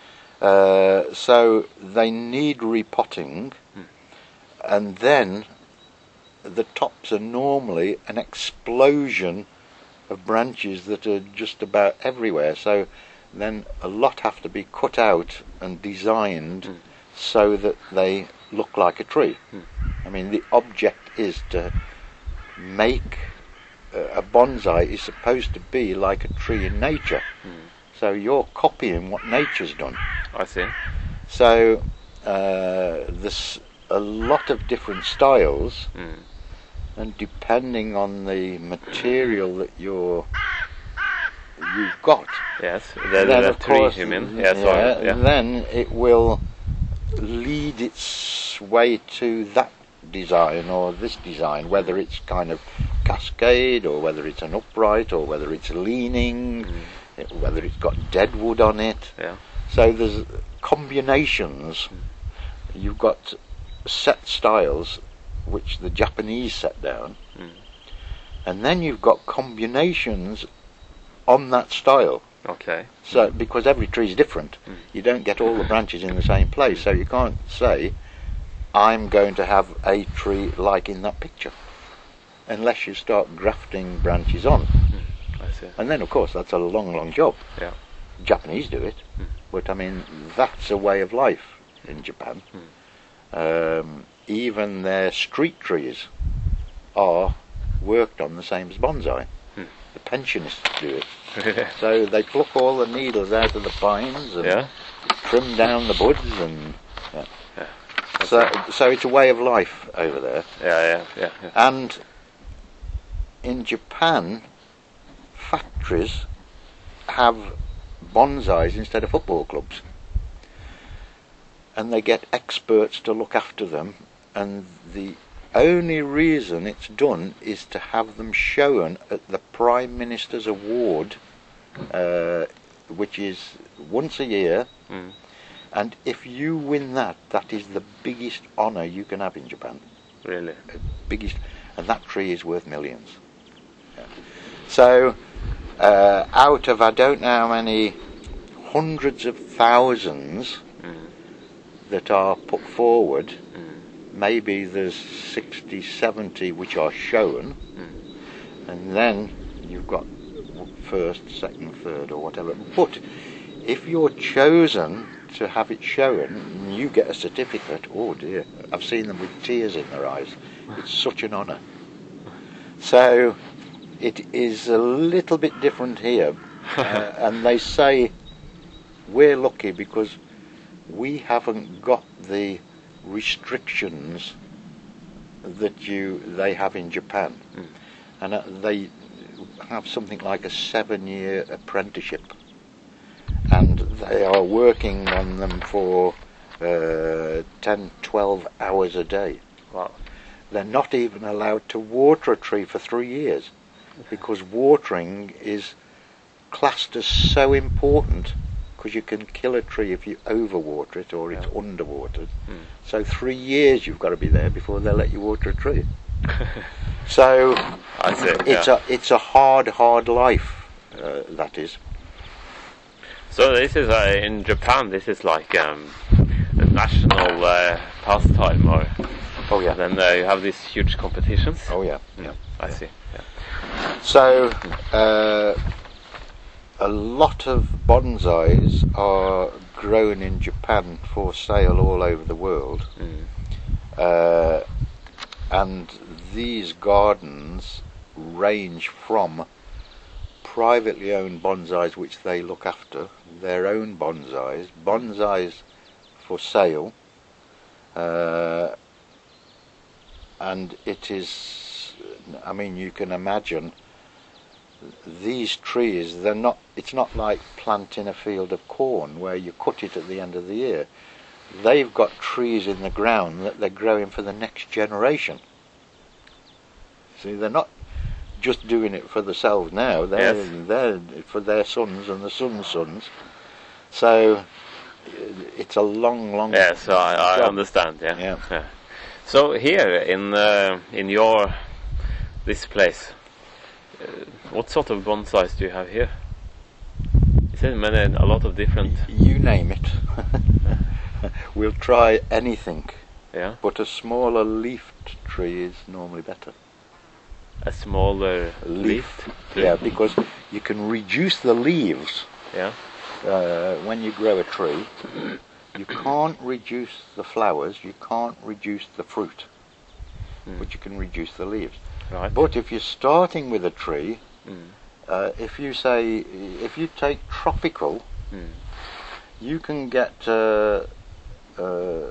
Uh, so they need repotting, Mm. and then the tops are normally an explosion of branches that are just about everywhere. So then a lot have to be cut out and designed Mm. so that they look like a tree. Mm. I mean, the object is to make uh, a bonsai is supposed to be like a tree in nature. Mm. So you're copying what nature's done. I see. So uh, there's a lot of different styles, Mm. and depending on the material that you're you've got, Yes. The, then the of tree course, you mean? Yes. yeah, or- yeah. then it will lead its way to that design or this design, whether it's kind of cascade or whether it's an upright or whether it's leaning, Mm. it- whether it's got dead wood on it. Yeah. So there's combinations. You've got set styles which the Japanese set down, Mm. and then you've got combinations on that style. Okay. So because every tree is different, Mm. you don't get all the branches in the same place. So you can't say, I'm going to have a tree like in that picture, unless you start grafting branches on. I see. And then, of course, that's a long, long job. Yeah. Japanese do it, Mm. but I mean, that's a way of life in Japan. Um, even their street trees are worked on the same as bonsai. Mm. The pensionists do it. So they pluck all the needles out of the pines and Yeah. trim down the buds, and yeah. Yeah. So, so it's a way of life over there. Yeah. Yeah. Yeah. Yeah. And in Japan, factories have bonsais instead of football clubs, and they get experts to look after them, and the only reason it's done is to have them shown at the Prime Minister's Award, uh, which is once a year, Mm. and if you win that, that is the biggest honour you can have in Japan. Really. Biggest, and that tree is worth millions. Yeah. So, uh, out of I don't know how many hundreds of thousands Mm. that are put forward, Mm. maybe there's sixty, seventy which are shown, Mm. and then you've got first, second, third, or whatever. But if you're chosen to have it shown, you get a certificate. Oh dear, I've seen them with tears in their eyes. It's such an honour. So it is a little bit different here, uh, and they say we're lucky because we haven't got the restrictions that you they have in Japan, Mm. and uh, they have something like a seven-year apprenticeship, and they are working on them for uh, ten, twelve hours a day. Wow. They're not even allowed to water a tree for three years because watering is classed as so important, because you can kill a tree if you overwater it or it's Yeah. underwatered. Mm. So three years you've got to be there before they'll let you water a tree. So I see. it's Yeah. a it's a hard, hard life. Uh, that is. So this is uh, in Japan. This is like um, a national uh, pastime, or Oh yeah. then uh, you have these huge competitions. Oh yeah. Yeah, I see. Yeah. So uh, a lot of bonsais are grown in Japan for sale all over the world. Mm. Uh, and these gardens range from privately owned bonsais which they look after, their own bonsais, bonsais for sale, uh, and it is, I mean, you can imagine these trees, they're not, it's not like planting a field of corn where you cut it at the end of the year. They've got trees in the ground that they're growing for the next generation. See, they're not just doing it for themselves now, they're, Yes. they're for their sons and the sons' sons. So it's a long, long Yeah, so I, I job. understand. Yeah. Yeah. So here in uh, in your this place, uh, what sort of bonsais do you have here? Is there many a lot of different? You name it. We'll try anything, Yeah. but a smaller leafed tree is normally better. A smaller leaf. Yeah, because you can reduce the leaves Yeah. uh, when you grow a tree. You can't reduce the flowers, you can't reduce the fruit, Mm. but you can reduce the leaves. Right. But if you're starting with a tree, Mm. uh, if you say, if you take tropical, Mm. you can get uh, uh,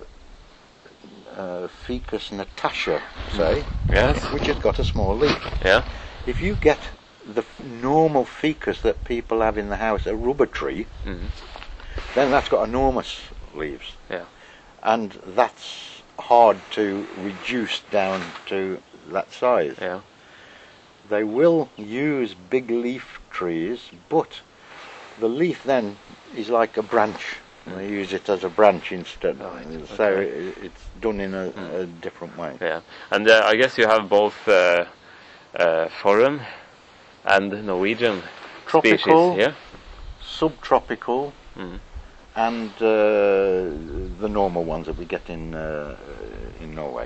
uh, Ficus Natasha, say, Yes. which has got a small leaf. Yeah. If you get the f- normal ficus that people have in the house, a rubber tree, Mm. then that's got enormous leaves. Yeah. And that's hard to reduce down to that size. Yeah. They will use big leaf trees, but the leaf then is like a branch. They use it as a branch instead. Right, So okay. it, it's done in a, a different way. Yeah. And uh, I guess you have both uh, uh, foreign and Norwegian Tropical, species. Yeah. subtropical, Mm. and uh, the normal ones that we get in uh, in Norway.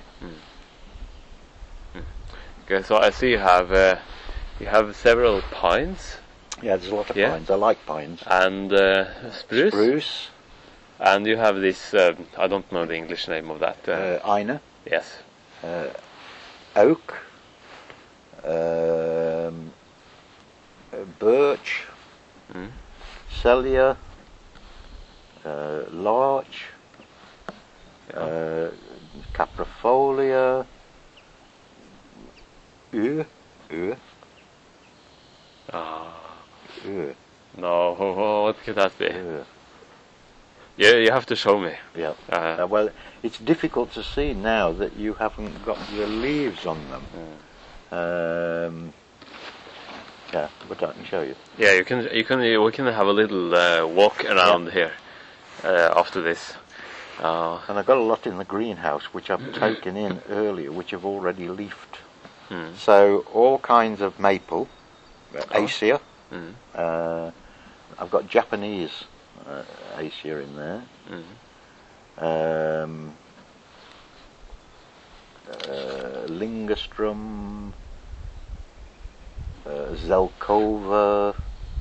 Okay. So I see you have uh, you have several pines Yeah, there's a lot of Yeah. pines. I like pines. and uh, spruce. Spruce, And you have this, uh, I don't know the English name of that. Uh, uh, Ina, yes. uh, oak, um, uh, birch, Mm. celia, uh, larch, Yeah. uh, caprifolia, ur, ur, Ah, ur, no, what could that be? ur. Yeah, you have to show me. Yeah. Uh, Uh, well, it's difficult to see now that you haven't got your leaves on them. Um, yeah, but I can show you. yeah, you can, you can, we can have a little uh, walk around here uh, after this. Uh, And I've got a lot in the greenhouse which I've taken in earlier, which have already leafed. mm, So all kinds of maple, uh, Oh. acacia. mm, Uh, I've got Japanese uh, acacia in there. mm. Um, uh, Lingastrum, uh, Zelkova,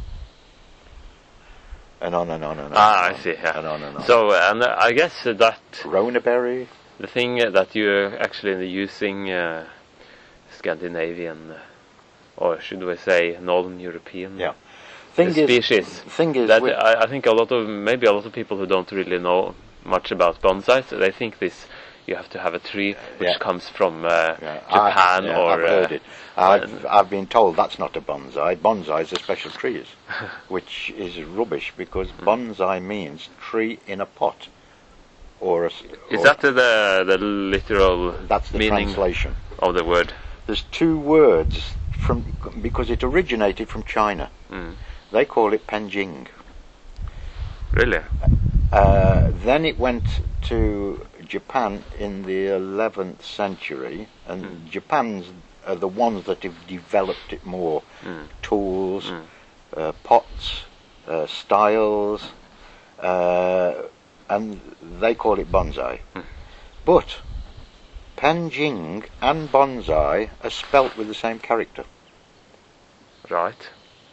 and on and on and on. Ah, and I on, see. Yeah. And on and on. So, and uh, I guess that Ronaberry. the thing that you're actually using uh, Scandinavian, uh, or should we say Northern European Yeah. Thing is, species. thing is, That with- I, I think a lot of maybe a lot of people who don't really know much about bonsais, they think this you have to have a tree which Yeah. comes from uh, Yeah, Japan I, yeah, or I've heard uh, it. I've I've been told that's not a bonsai. Bonsais are special trees, which is rubbish because Hmm. bonsai means tree in a pot, or a. s- Is or- that the the literal that's the meaning translation? of the word? There's two words from because it originated from China. Mm. They call it penjing. Really? Uh, then it went to Japan in the eleventh century, and Mm. Japan's are the ones that have developed it more. Mm. Tools, Mm. uh, pots, uh, styles, uh, and they call it bonsai. Mm. But penjing and bonsai are spelt with the same character. Right.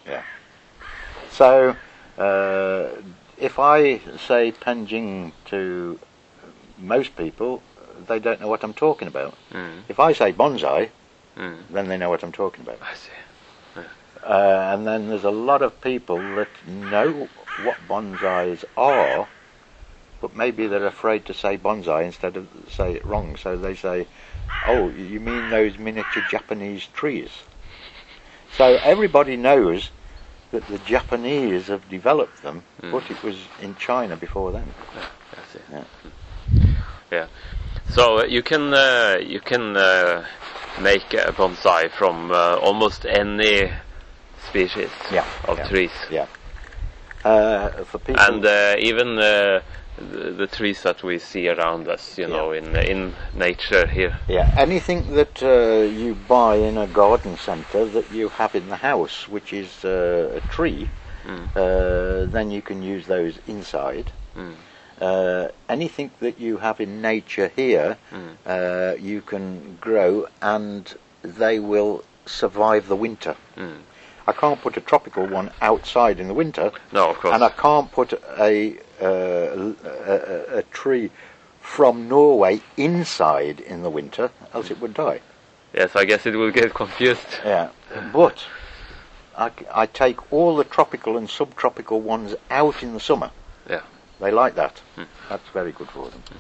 So, uh, if I say penjing to most people, they don't know what I'm talking about. Mm. If I say bonsai, Mm. then they know what I'm talking about. I see. Uh, and then there's a lot of people that know what bonsais are, but maybe they're afraid to say bonsai instead of say it wrong. So they say, oh, you mean those miniature Japanese trees? So everybody knows that the Japanese have developed them, Mm. but it was in China before them. Yeah, I see. Yeah. Yeah. So uh, you can uh, you can uh, make a bonsai from uh, almost any species Yeah, of yeah, trees, Yeah. Uh, for people, and uh, even uh, the, the trees that we see around us, you Yeah. know, in in nature here. yeah, anything that uh, you buy in a garden centre that you have in the house, which is uh, a tree, Mm. uh, then you can use those inside. Mm. Uh, anything that you have in nature here, Mm. uh, you can grow, and they will survive the winter. Mm. I can't put a tropical one outside in the winter, No, of course. and I can't put a, uh, a, a, a tree from Norway inside in the winter, else it would die. Yes, I guess it will get confused. Yeah, but I, c- I take all the tropical and subtropical ones out in the summer. Yeah. They like that. Hmm. That's very good for them.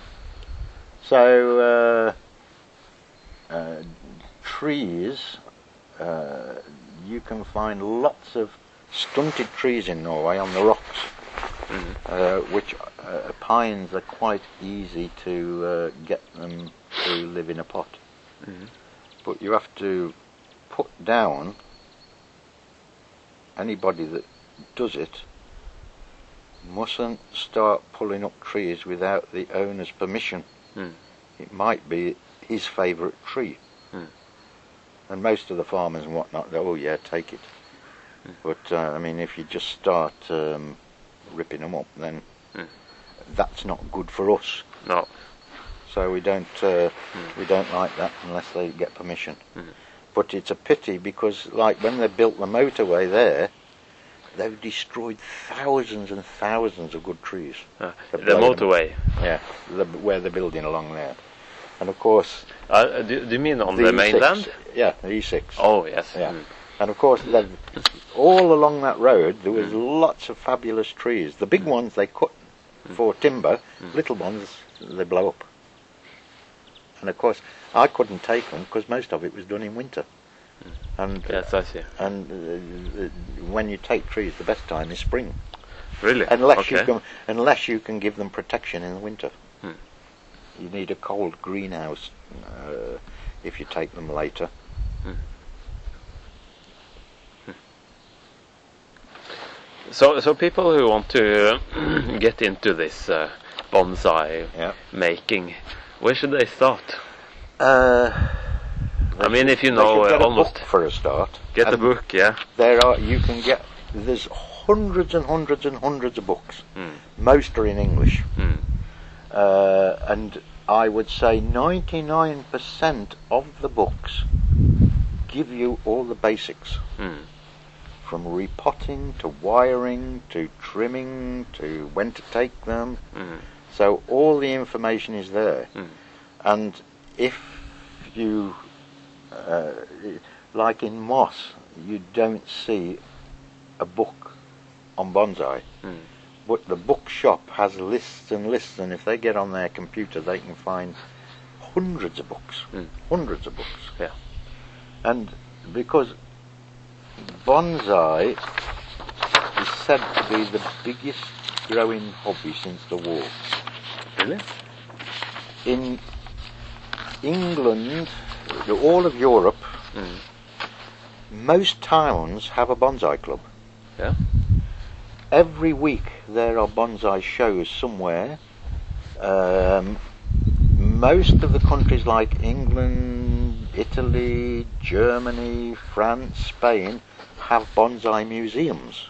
So, uh, uh, trees, uh, you can find lots of stunted trees in Norway on the rocks, Mm. uh, which uh, pines are quite easy to uh, get them to live in a pot. Mm. But you have to put down anybody that does it mustn't start pulling up trees without the owner's permission. Mm. It might be his favourite tree. Mm. And most of the farmers and whatnot, they oh yeah, take it. Mm. But, uh, I mean, if you just start um, ripping them up, then Mm. that's not good for us. No. So we don't uh, Mm. we don't like that unless they get permission. Mm. But it's a pity because, like, when they built the motorway there, they've destroyed thousands and thousands of good trees. Uh, They've the blown them. motorway. Yeah, the, where they're building along there. And of course, Uh, do, do you mean on the, E six, mainland? Yeah, the E six. Oh, yes. Yeah. Mm. And of course, they've- all along that road there was lots of fabulous trees. The big ones they cut for timber, little ones they blow up. And of course, I couldn't take them because most of it was done in winter. And Yes, I see. and uh, uh, when you take trees, the best time is spring, Really? unless okay. you can unless you can give them protection in the winter. Hmm. You need a cold greenhouse uh, if you take them later. So, so people who want to get into this uh, bonsai Yeah. making, where should they start? Uh, I mean, if you they know should uh, get a almost, book for a start. get a And book, yeah. There are you can get there's hundreds and hundreds and hundreds of books. Mm. Most are in English, Mm. uh, and I would say ninety-nine percent of the books give you all the basics. Mm. From repotting to wiring to trimming to when to take them. Mm. So all the information is there. Mm. And if you, uh, like in Moss, you don't see a book on bonsai. Mm. But the bookshop has lists and lists, and if they get on their computer they can find hundreds of books. Mm. Hundreds of books. Yeah. And because bonsai is said to be the biggest growing hobby since the war. Really? In England, all of Europe, Mm. most towns have a bonsai club. Yeah. Every week there are bonsai shows somewhere. Um, most of the countries like England, Italy, Germany, France, Spain have bonsai museums.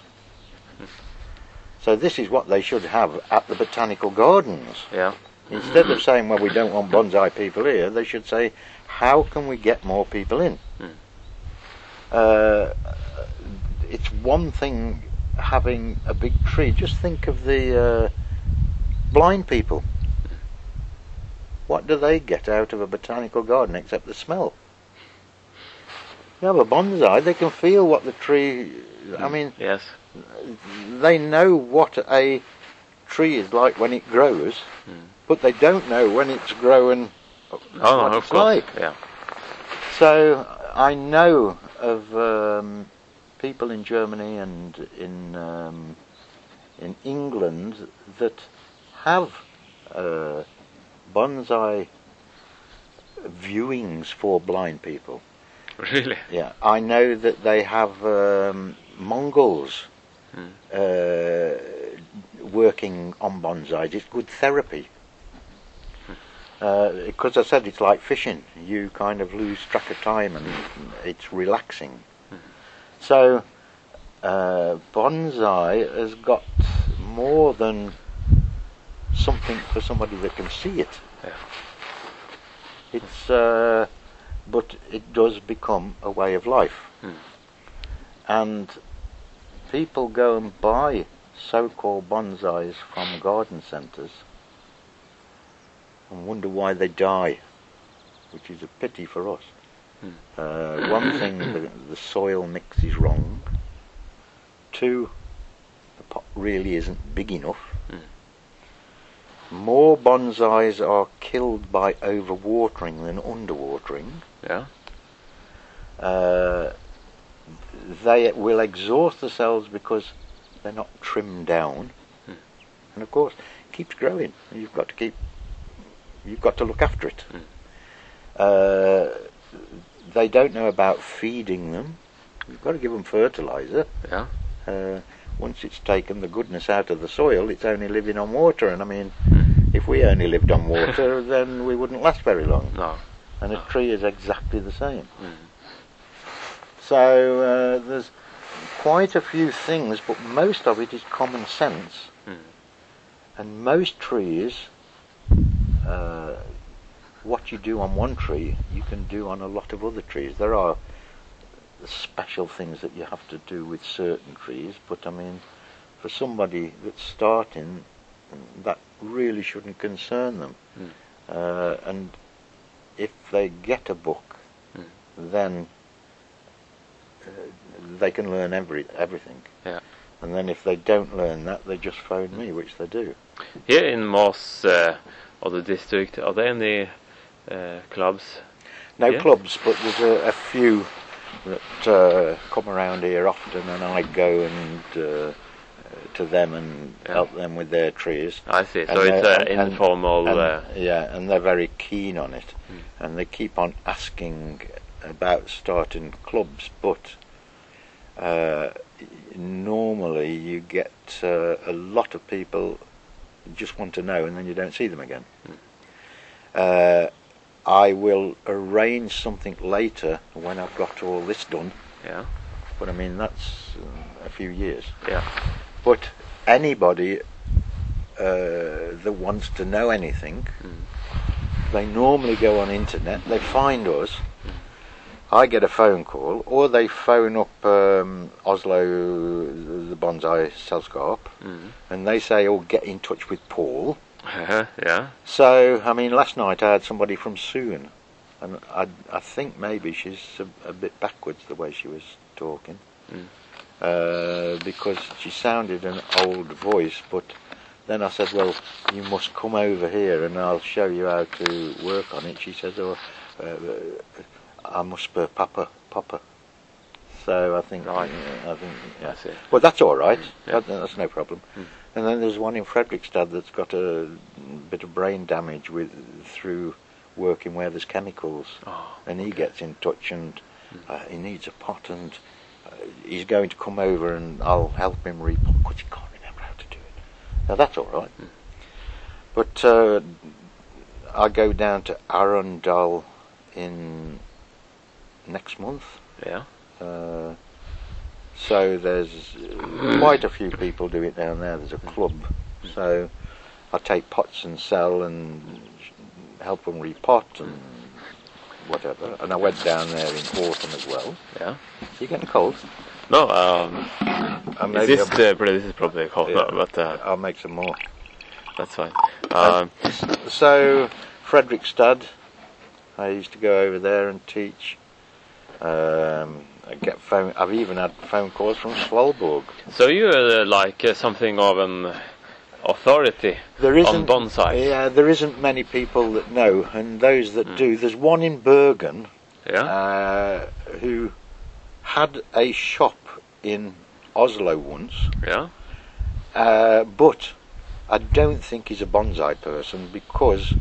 So this is what they should have at the botanical gardens. Yeah. Instead of saying, well, we don't want bonsai people here, they should say, how can we get more people in? Mm. Uh, it's one thing having a big tree. Just think of the uh, blind people. What do they get out of a botanical garden except the smell? Yeah, but bonsai, they can feel what the tree. I mean, Yes. they know what a tree is like when it grows, Mm. but they don't know when it's growing Oh, what no, it's of course. like. Yeah. So I know of um, people in Germany and in um, in England that have uh, bonsai viewings for blind people. Really? Yeah, I know that they have um, Mongols Mm. uh, working on bonsai. It's good therapy. Uh, because I said it's like fishing. You kind of lose track of time and it's relaxing. Mm. So uh, bonsai has got more than something for somebody that can see it. Yeah. It's, uh, but it does become a way of life. Mm. And people go and buy so-called bonsais from garden centres and wonder why they die, which is a pity for us. Mm. Uh, one thing, the, the soil mix is wrong. Two, the pot really isn't big enough. Mm. More bonsais are killed by overwatering than underwatering. Yeah. Uh, they will exhaust themselves because they're not trimmed down. Mm. And of course, it keeps growing. You've got to keep, you've got to look after it. Mm. Uh, they don't know about feeding them. You've got to give them fertilizer. Yeah. Uh, once it's taken the goodness out of the soil, it's only living on water. And I mean, Mm. if we only lived on water, then we wouldn't last very long. No. And a No. tree is exactly the same. Mm. So uh, there's quite a few things, but most of it is common sense. Mm. And most trees, uh, what you do on one tree, you can do on a lot of other trees. There are special things that you have to do with certain trees, but I mean, for somebody that's starting, that really shouldn't concern them. Mm. Uh, and if they get a book, Mm. then uh, they can learn every everything. Yeah. And then if they don't learn that, they just phone me, which they do. Here in Moss, uh, or the district, are there any uh, clubs? No Yeah. clubs, but there's a, a few that uh, come around here often, and I go and uh, to them and Yeah. help them with their trees. I see. So And it's they're- an and- and- informal. and, uh, yeah, and they're very keen on it, Mm. and they keep on asking about starting clubs, but uh, normally you get uh, a lot of people just want to know, and then you don't see them again. Mm. Uh, I will arrange something later when I've got all this done, yeah. but I mean that's uh, a few years. Yeah. But anybody uh, that wants to know anything, Mm. they normally go on internet, they find us, I get a phone call, or they phone up um, Oslo, the Bonsai Selskap, Mm. and they say, oh, get in touch with Paul. Uh-huh. Yeah. So, I mean, last night I had somebody from Soon, and I, I think maybe she's a, a bit backwards the way she was talking, Mm. uh, because she sounded an old voice, but then I said, well, you must come over here and I'll show you how to work on it. She says, oh, uh, I must spur Papa, Papa. So I think, Right. I think, yeah. I see. Well, that's all right. Yeah. That, that's no problem. Mm. And then there's one in Fredrikstad that's got a bit of brain damage with through working where there's chemicals, Oh, and he okay. gets in touch and Mm. uh, he needs a pot, and uh, he's going to come over and I'll help him repot because he can't remember how to do it. Now that's all right. Mm. But uh, I go down to Arundel in next month. Yeah. Uh, so there's uh, quite a few people do it down there. There's a club. So I take pots and sell and help them repot and whatever. And I went down there in autumn as well. Yeah. So you're getting cold. No. Um. And Is maybe this, I'll- uh, this is probably cold, Yeah. but uh, I'll make some more. that's fine. Um. So Fredrikstad, I used to go over there and teach. Um, I get phone. I've even had phone calls from Svalbard. So you're uh, like uh, something of an authority There on isn't. bonsai. Yeah, there isn't many people that know, and those that do. There's one in Bergen Yeah. uh, who had a shop in Oslo once, Yeah. uh, but I don't think he's a bonsai person because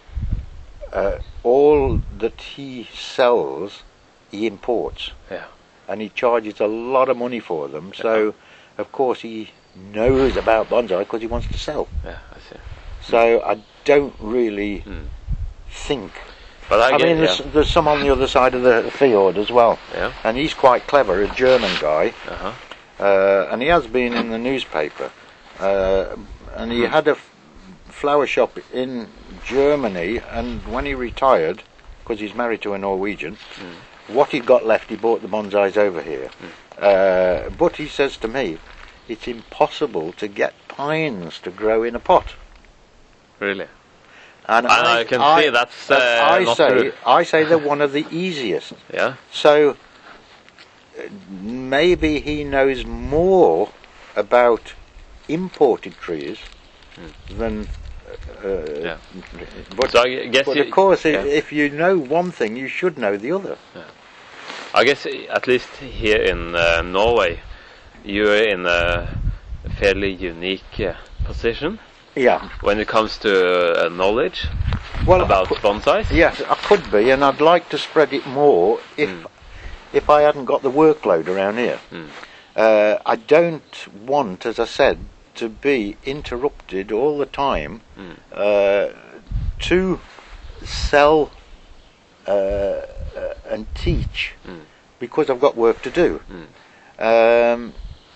uh, all that he sells, he imports. Yeah. And he charges a lot of money for them. So, of course, he knows about bonsai because he wants to sell. Yeah, I see. So I don't really Mm. think. But I, I get, mean, there's, yeah. there's some on the other side of the fjord as well. Yeah. And he's quite clever, a German guy. Uh-huh. Uh, and he has been in the newspaper. Uh, and he had a f- flower shop in Germany, and when he retired, because he's married to a Norwegian, Mm. what he got left, he bought the bonsais over here. Mm. Uh, but he says to me, it's impossible to get pines to grow in a pot. Really? And I, I can see that's uh, I not say, true. I say they're one of the easiest. Yeah. So uh, maybe he knows more about imported trees Hmm. than. Uh, Yeah. But, So I guess but you, of course, i yeah. if you know one thing, you should know the other. I guess at least here in uh, Norway, you're in a fairly unique uh, position Yeah. when it comes to uh, knowledge Well, about I cou- bonsais. yes, I could be, and I'd like to spread it more if Mm. if I hadn't got the workload around here. Mm. Uh, I don't want, as I said, to be interrupted all the time Mm. uh, to sell uh, uh, and teach Mm. because I've got work to do. Um,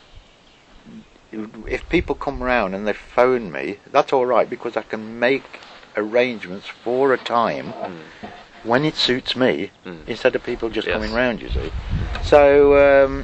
if people come round and they phone me, that's all right because I can make arrangements for a time when it suits me Mm. instead of people just Yes. coming round, you see. So um,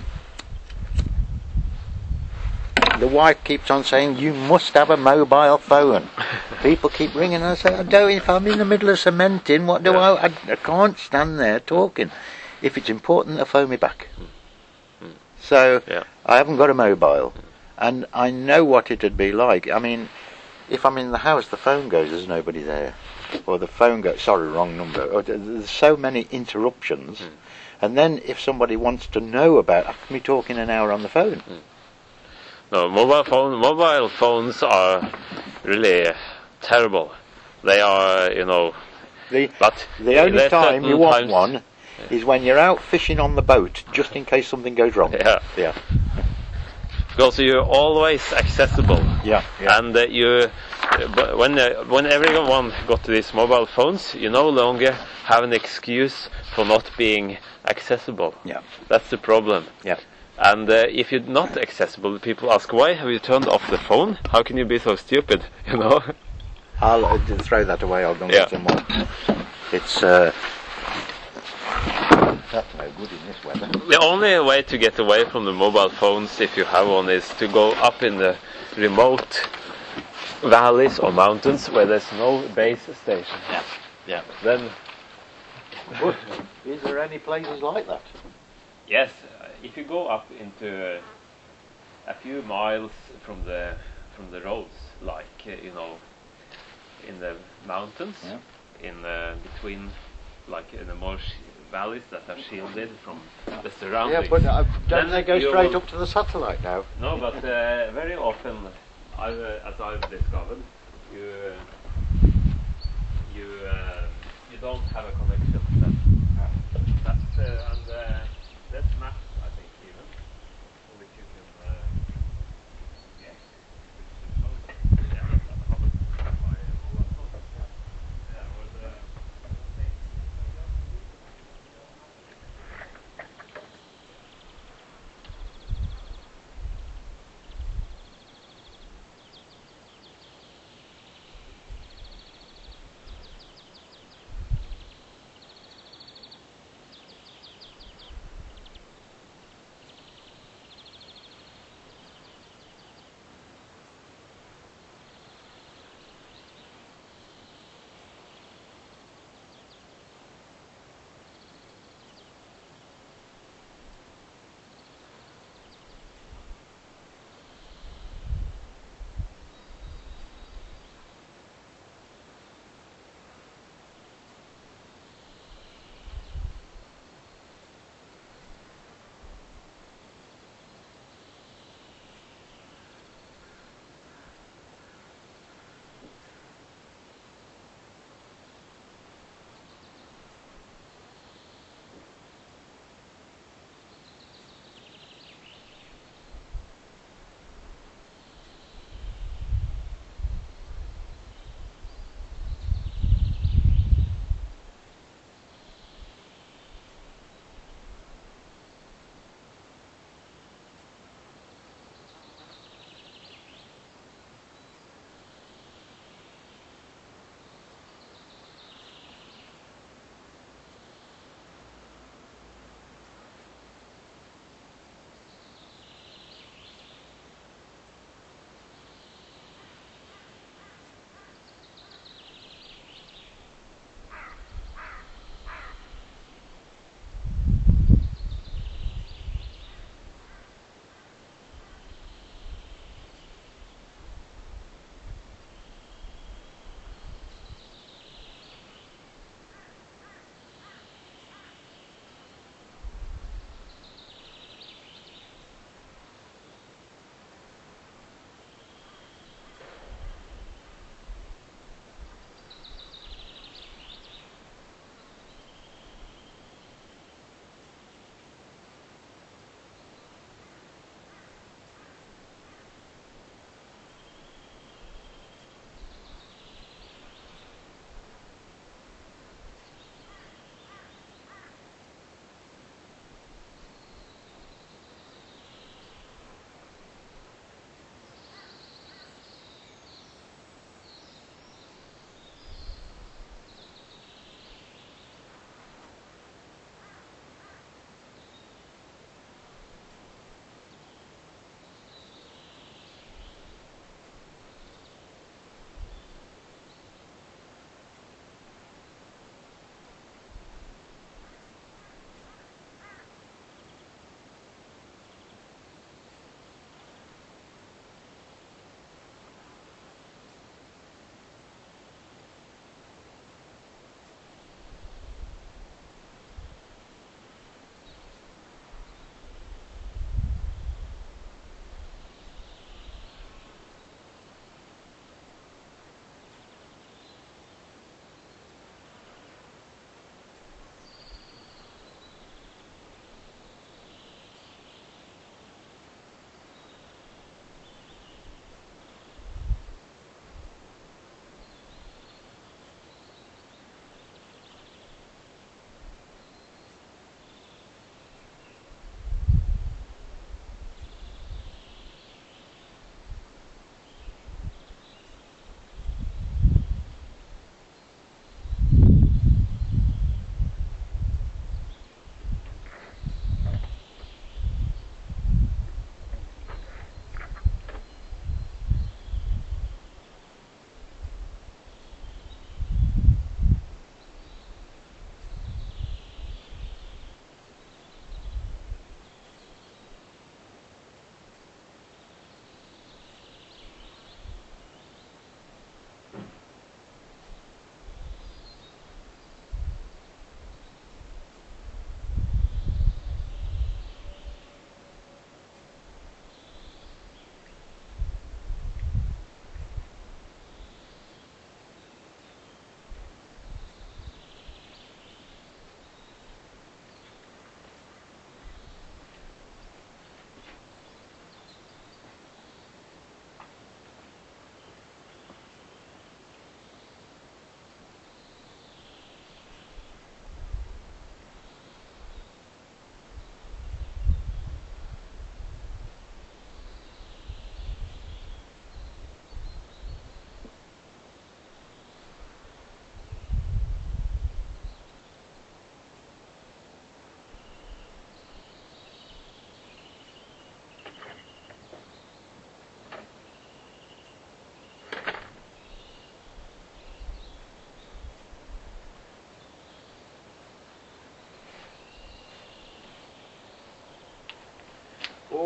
the wife keeps on saying, you must have a mobile phone. People keep ringing and I say, I don't, if I'm in the middle of cementing, what do Yeah. I, I... I can't stand there talking. If it's important, they'll phone me back. So Yeah. I haven't got a mobile. And I know what it'd be like. I mean, if I'm in the house, the phone goes, there's nobody there. Or the phone goes, sorry, wrong number. Or th- there's so many interruptions. And then if somebody wants to know about, I can be talking an hour on the phone. No, mobile phone, mobile phones are really terrible. They are, you know, The, but the only there's time you certain want times- one is when you're out fishing on the boat, just in case something goes wrong. Yeah. Yeah. Because you're always accessible. Yeah. yeah. And uh, you, uh, but when uh, when everyone got to these mobile phones, you no longer have an excuse for not being accessible. Yeah. That's the problem. Yeah. And uh, if you're not accessible, people ask, why have you turned off the phone? How can you be so stupid? You know? I'll uh, throw that away. I'll go and Yeah. get some more. It's uh, that's no good in this weather. The only way to get away from the mobile phones, if you have one, is to go up in the remote valleys or mountains where there's no base station. Yeah. Yeah. Then, But is there any places like that? yes, uh, if you go up into a few miles from the from the roads, like uh, you know, in the mountains, Yeah. in uh, between, like in the more sh- valleys that are shielded from the surroundings. Yeah, but uh, don't Then they go you straight will- up to the satellite now? No, but uh, very often, I, uh, as I've discovered, you uh, you uh, you don't have a connection. That, that's uh, and uh, that's maps, I think, even, which you can uh, get. Which shows, yeah, that's how my mobile phone. Yeah, or the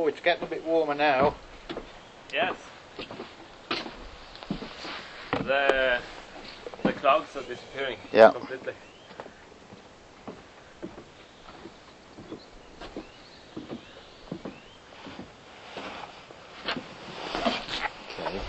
it's getting a bit warmer now. Yes. The the clouds are disappearing Yeah. completely. Okay.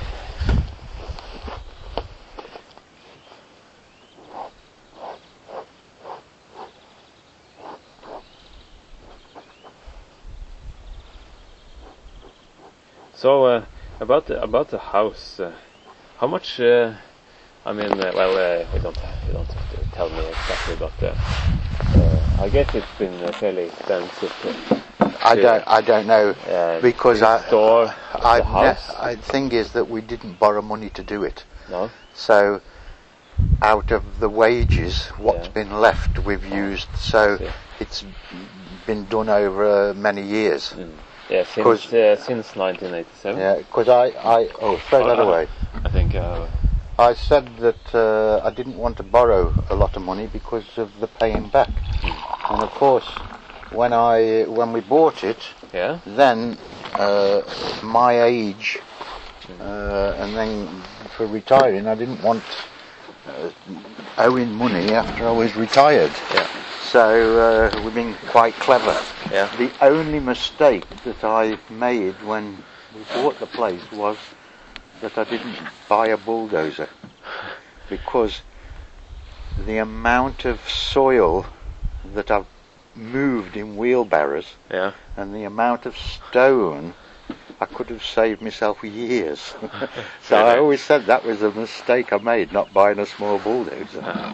So uh, about the, about the house, uh, how much? Uh, I mean, uh, well, uh, you don't you don't have to tell me exactly, but uh, uh, I guess it's been uh, fairly expensive. To, I to, don't I don't know uh, because I store I the house. I thing is that we didn't borrow money to do it. No. So out of the wages, what's Yeah. been left we've used. So See. it's been done over uh, many years. Mm. Yeah, since 'Cause- uh, since nineteen eighty-seven. Yeah, because I, I oh throw that Uh, away. I think. Uh, I said that uh, I didn't want to borrow a lot of money because of the paying back. And of course, when I when we bought it, yeah. then uh, my age, uh, and then for retiring, I didn't want uh, owing money after I was retired. Yeah. So uh, we've been quite clever. Yeah. The only mistake that I made when we bought the place was that I didn't buy a bulldozer, because the amount of soil that I've moved in wheelbarrows Yeah. and the amount of stone, I could have saved myself years. So I Really? always said that was a mistake I made, not buying a small bulldozer. Uh,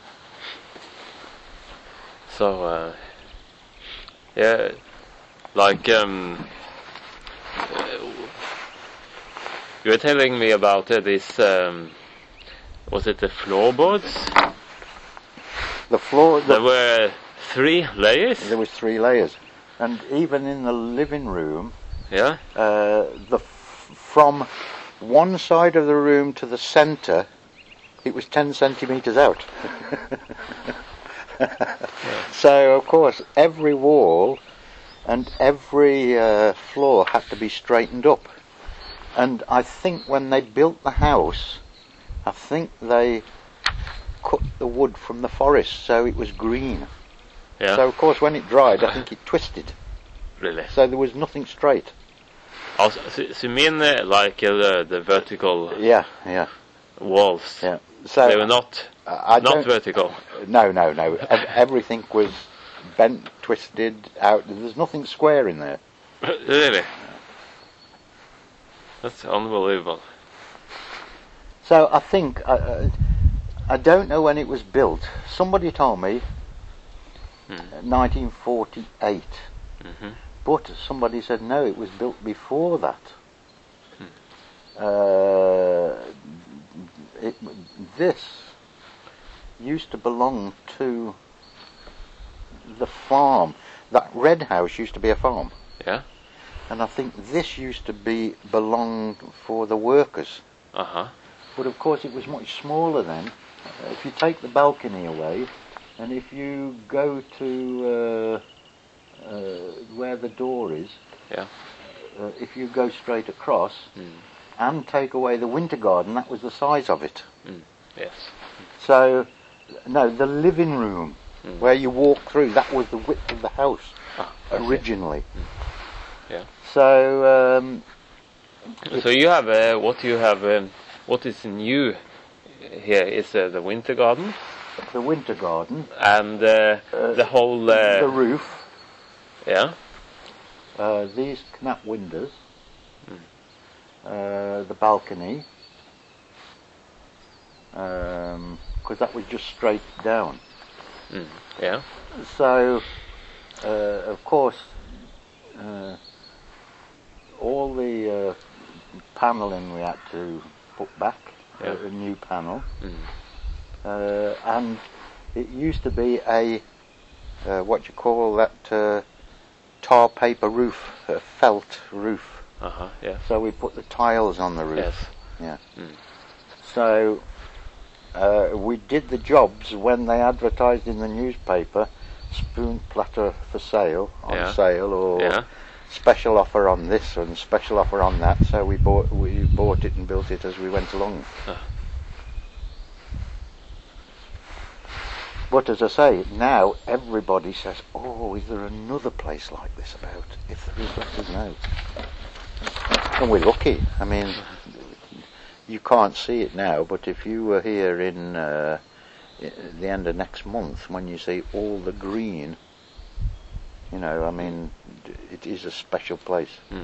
so uh, yeah, like um, uh, you were telling me about uh, this. Um, was it the floorboards? The floor, the There were three layers. There was three layers, and even in the living room, Yeah. uh, the f- from one side of the room to the centre, it was ten centimetres out. So of course, every wall and every uh, floor had to be straightened up. And I think when they built the house, I think they cut the wood from the forest so it was green. Yeah. So of course when it dried, I think it twisted. Really. So there was nothing straight. Also, so, so you mean uh, like uh, the the vertical Yeah, yeah, walls? yeah. So They were not I I not don't. vertical. No, no, no. Ev- everything was bent, twisted out. There's nothing square in there. Really. That's unbelievable. So I think I, uh, I don't know when it was built. Somebody told me Hmm. nineteen forty-eight, Mhm. but somebody said no, it was built before that. Hmm. Uh, it, this used to belong to the farm. That red house used to be a farm, Yeah. and I think this used to be belong for the workers. Uh huh. But of course it was much smaller then. Uh, if you take the balcony away, and if you go to uh, uh, where the door is, Yeah. uh, if you go straight across Mm. and take away the winter garden, that was the size of it. Yes. So, no, the living room Mm. where you walk through, that was the width of the house Ah, I see. originally. Yeah. So, um, So you have uh, what you have. Um, what is new here is uh, the winter garden the winter garden, and uh, Uh, the whole. Uh, the roof, yeah. uh, these knap windows, Mm. uh, the balcony, because that was just straight down. Mm. Yeah. So, uh, of course, uh, all the uh, panelling we had to put back, Yeah. a, a new panel, Mm. uh, and it used to be a uh, what you call that uh, tar paper roof, a felt roof. Uh huh. Yeah. So we put the tiles on the roof. Yes. So uh, we did the jobs when they advertised in the newspaper, spoon platter for sale, on Yeah. sale, or Yeah. special offer on this and special offer on that, so we bought we bought it and built it as we went along. Uh. But as I say, now everybody says, oh, is there another place like this about? If there is, let us know. And we're lucky. I mean, you can't see it now, but if you were here in uh, the end of next month, when you see all the green, you know, I mean, it is a special place. Mm.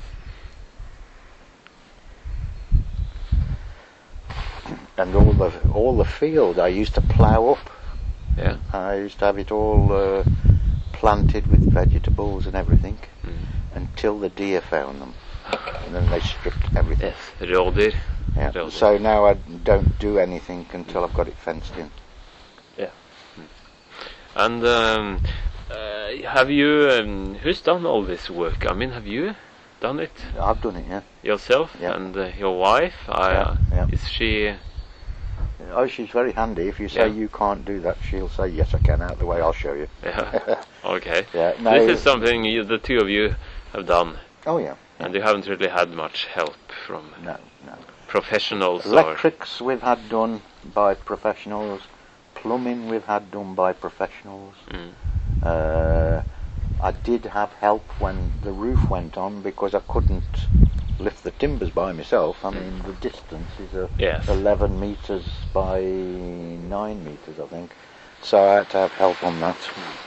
And all the all the field I used to plough up. Yeah. I used to have it all uh, planted with vegetables and everything Mm. until the deer found them, and then they stripped everything. Yes, rådyr. Yeah. Rådyr. So now I don't do anything until I've got it fenced in. Yeah. Mm. And um, uh, have you? Um, who's done all this work? I mean, have you done it I've done it, yeah. yourself? Yeah. And uh, your wife? I, Yeah, yeah. Is she? Oh, she's very handy. If you say Yeah. you can't do that, she'll say, yes, I can, out the way, I'll show you. Yeah. Okay. Yeah, no, This is something you, the two of you have done, Oh, yeah. and you haven't really had much help from No, no. professionals. Or, Electrics we've had done by professionals. Plumbing we've had done by professionals. Mm. Uh, I did have help when the roof went on because I couldn't lift the timbers by myself. I mean, the distance is a Yes. eleven metres by nine metres, I think. So I had to have help on that.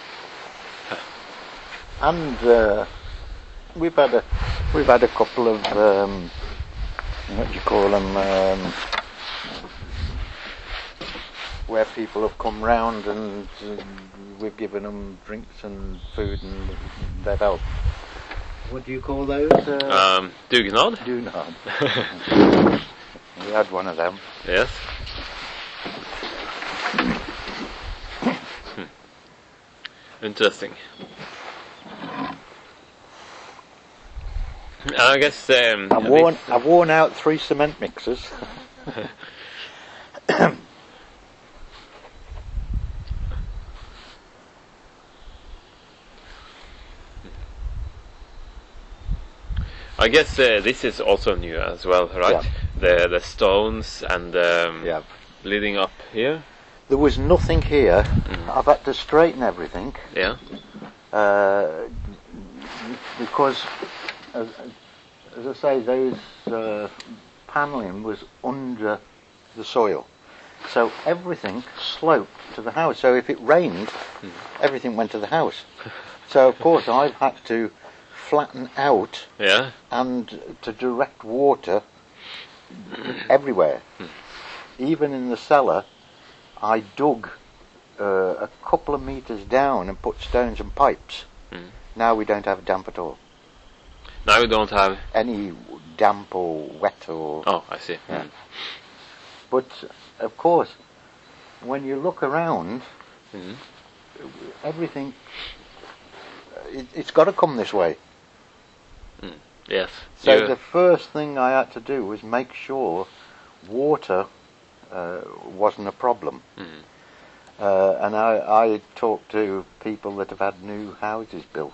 And uh, we've had a we've had a couple of um, what do you call them? Um, where people have come round and uh, we've given them drinks and food and they've helped. What do you call those? Uh, um, dugnad? Dunad. We had one of them. Yes. Hmm. Interesting. I guess um, I've worn I've worn out three cement mixers. I guess uh, this is also new as well, right? Yeah. The the stones and um, Yeah. leading up here. There was nothing here. Mm. I've had to straighten everything. Yeah. Uh, because, as, as I say, those uh, panelling was under the soil. So everything sloped to the house. So if it rained, Mm. everything went to the house. So of course I've had to flatten out Yeah. and to direct water everywhere. Even in the cellar, I dug uh, a couple of metres down and put stones and pipes. Mm. Now we don't have damp at all. Now we don't have. Any damp or wet or... Oh, I see. Yeah. Mm. But, of course, when you look around, Mm. everything, it, it's got to come this way. Yes. So You- the first thing I had to do was make sure water uh, wasn't a problem. Mm. Uh, and I, I talked to people that have had new houses built.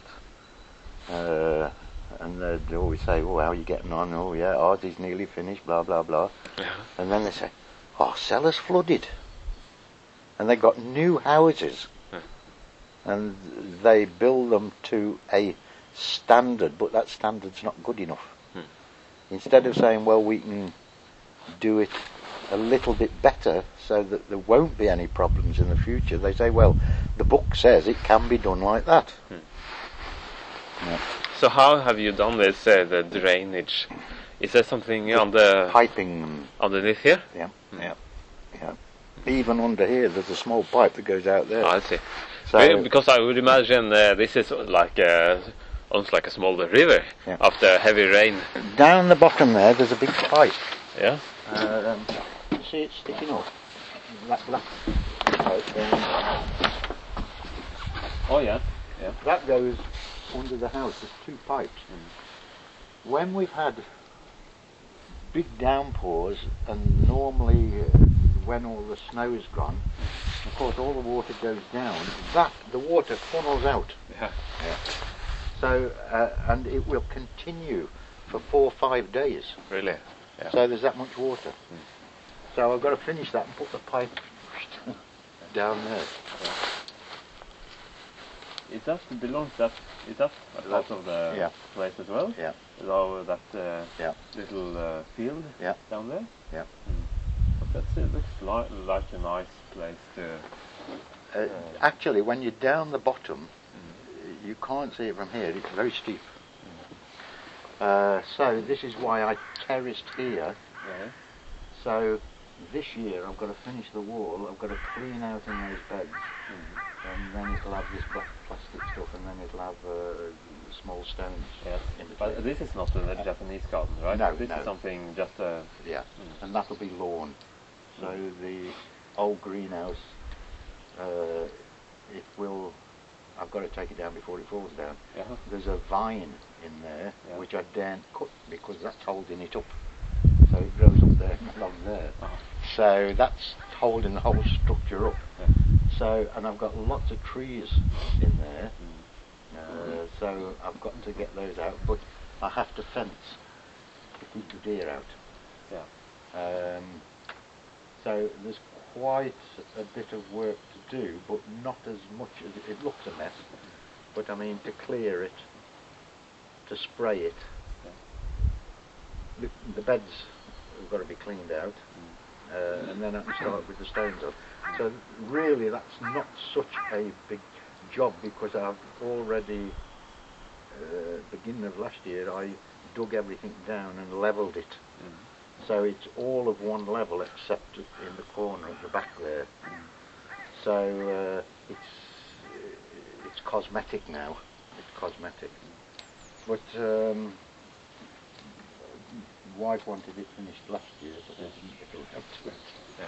Uh, and they'd always say, oh, how are you getting on? Oh, yeah, ours is nearly finished, blah, blah, blah. Yeah. And then they say, oh, cellar's flooded. And they got new houses. Hmm. And they build them to a standard, but that standard's not good enough. Hmm. Instead of saying, well, we can do it a little bit better so that there won't be any problems in the future, they say, well, the book says it can be done like that. Hmm. Yeah. So how have you done this? Uh, the drainage. Is there something on the Piping, underneath here? yeah, yeah, yeah. Even under here, there's a small pipe that goes out there. Oh, I see. So, Be- because I would imagine uh, this is like uh, almost like a small river Yeah. after heavy rain. down the bottom there, there's a big pipe. Yeah. Uh, um, you see it sticking up? That black pipe there. Oh yeah. That goes under the house. There's two pipes. When we've had big downpours, and normally uh, when all the snow's gone, of course all the water goes down. That the water funnels out. Yeah. Yeah. So, uh, and it will continue for four or five days. Really? Yeah. So there's that much water. Mm. So I've got to finish that and put the pipe down there. Yeah. Is that belongs that is that a part of the yeah. place as well? Yeah. So that uh, yeah. little uh, field yeah. down there? Yeah. Mm. But that's it looks like like a nice place to. Uh, uh, actually, when you're down the bottom, mm. you can't see it from here. It's very steep. Mm. Uh, so this is why I terraced here. Yeah. So this year I've got to finish the wall. I've got to clean out in those beds. Mm. And then it'll have this black plastic stuff, and then it'll have uh, small stones. Yes. In the but this is not a uh, Japanese garden, right? No, this no. is something just a. Yeah, mm. and that'll be lawn. So mm. the old greenhouse, uh, it will. I've got to take it down before it falls down. Uh-huh. There's a vine in there yeah. which I daren't cut because that's holding it up. So it grows up there, along there. Uh-huh. So that's holding the whole structure up. Yeah. So, and I've got lots of trees in there, mm. uh, so I've got to get those out, but I have to fence to keep the deer out. Yeah. Um, so there's quite a bit of work to do, but not as much as it, it looks a mess. But I mean, to clear it, to spray it, yeah. the, the beds have got to be cleaned out. Mm. Uh, and then I can start with the stones up. So really that's not such a big job because I've already, uh, beginning of last year, I dug everything down and levelled it. Mm. So it's all of one level except in the corner at the back there. Mm. So uh, it's, it's cosmetic now. It's cosmetic. But um, wife wanted it finished last year, but I didn't get around to it. Yeah.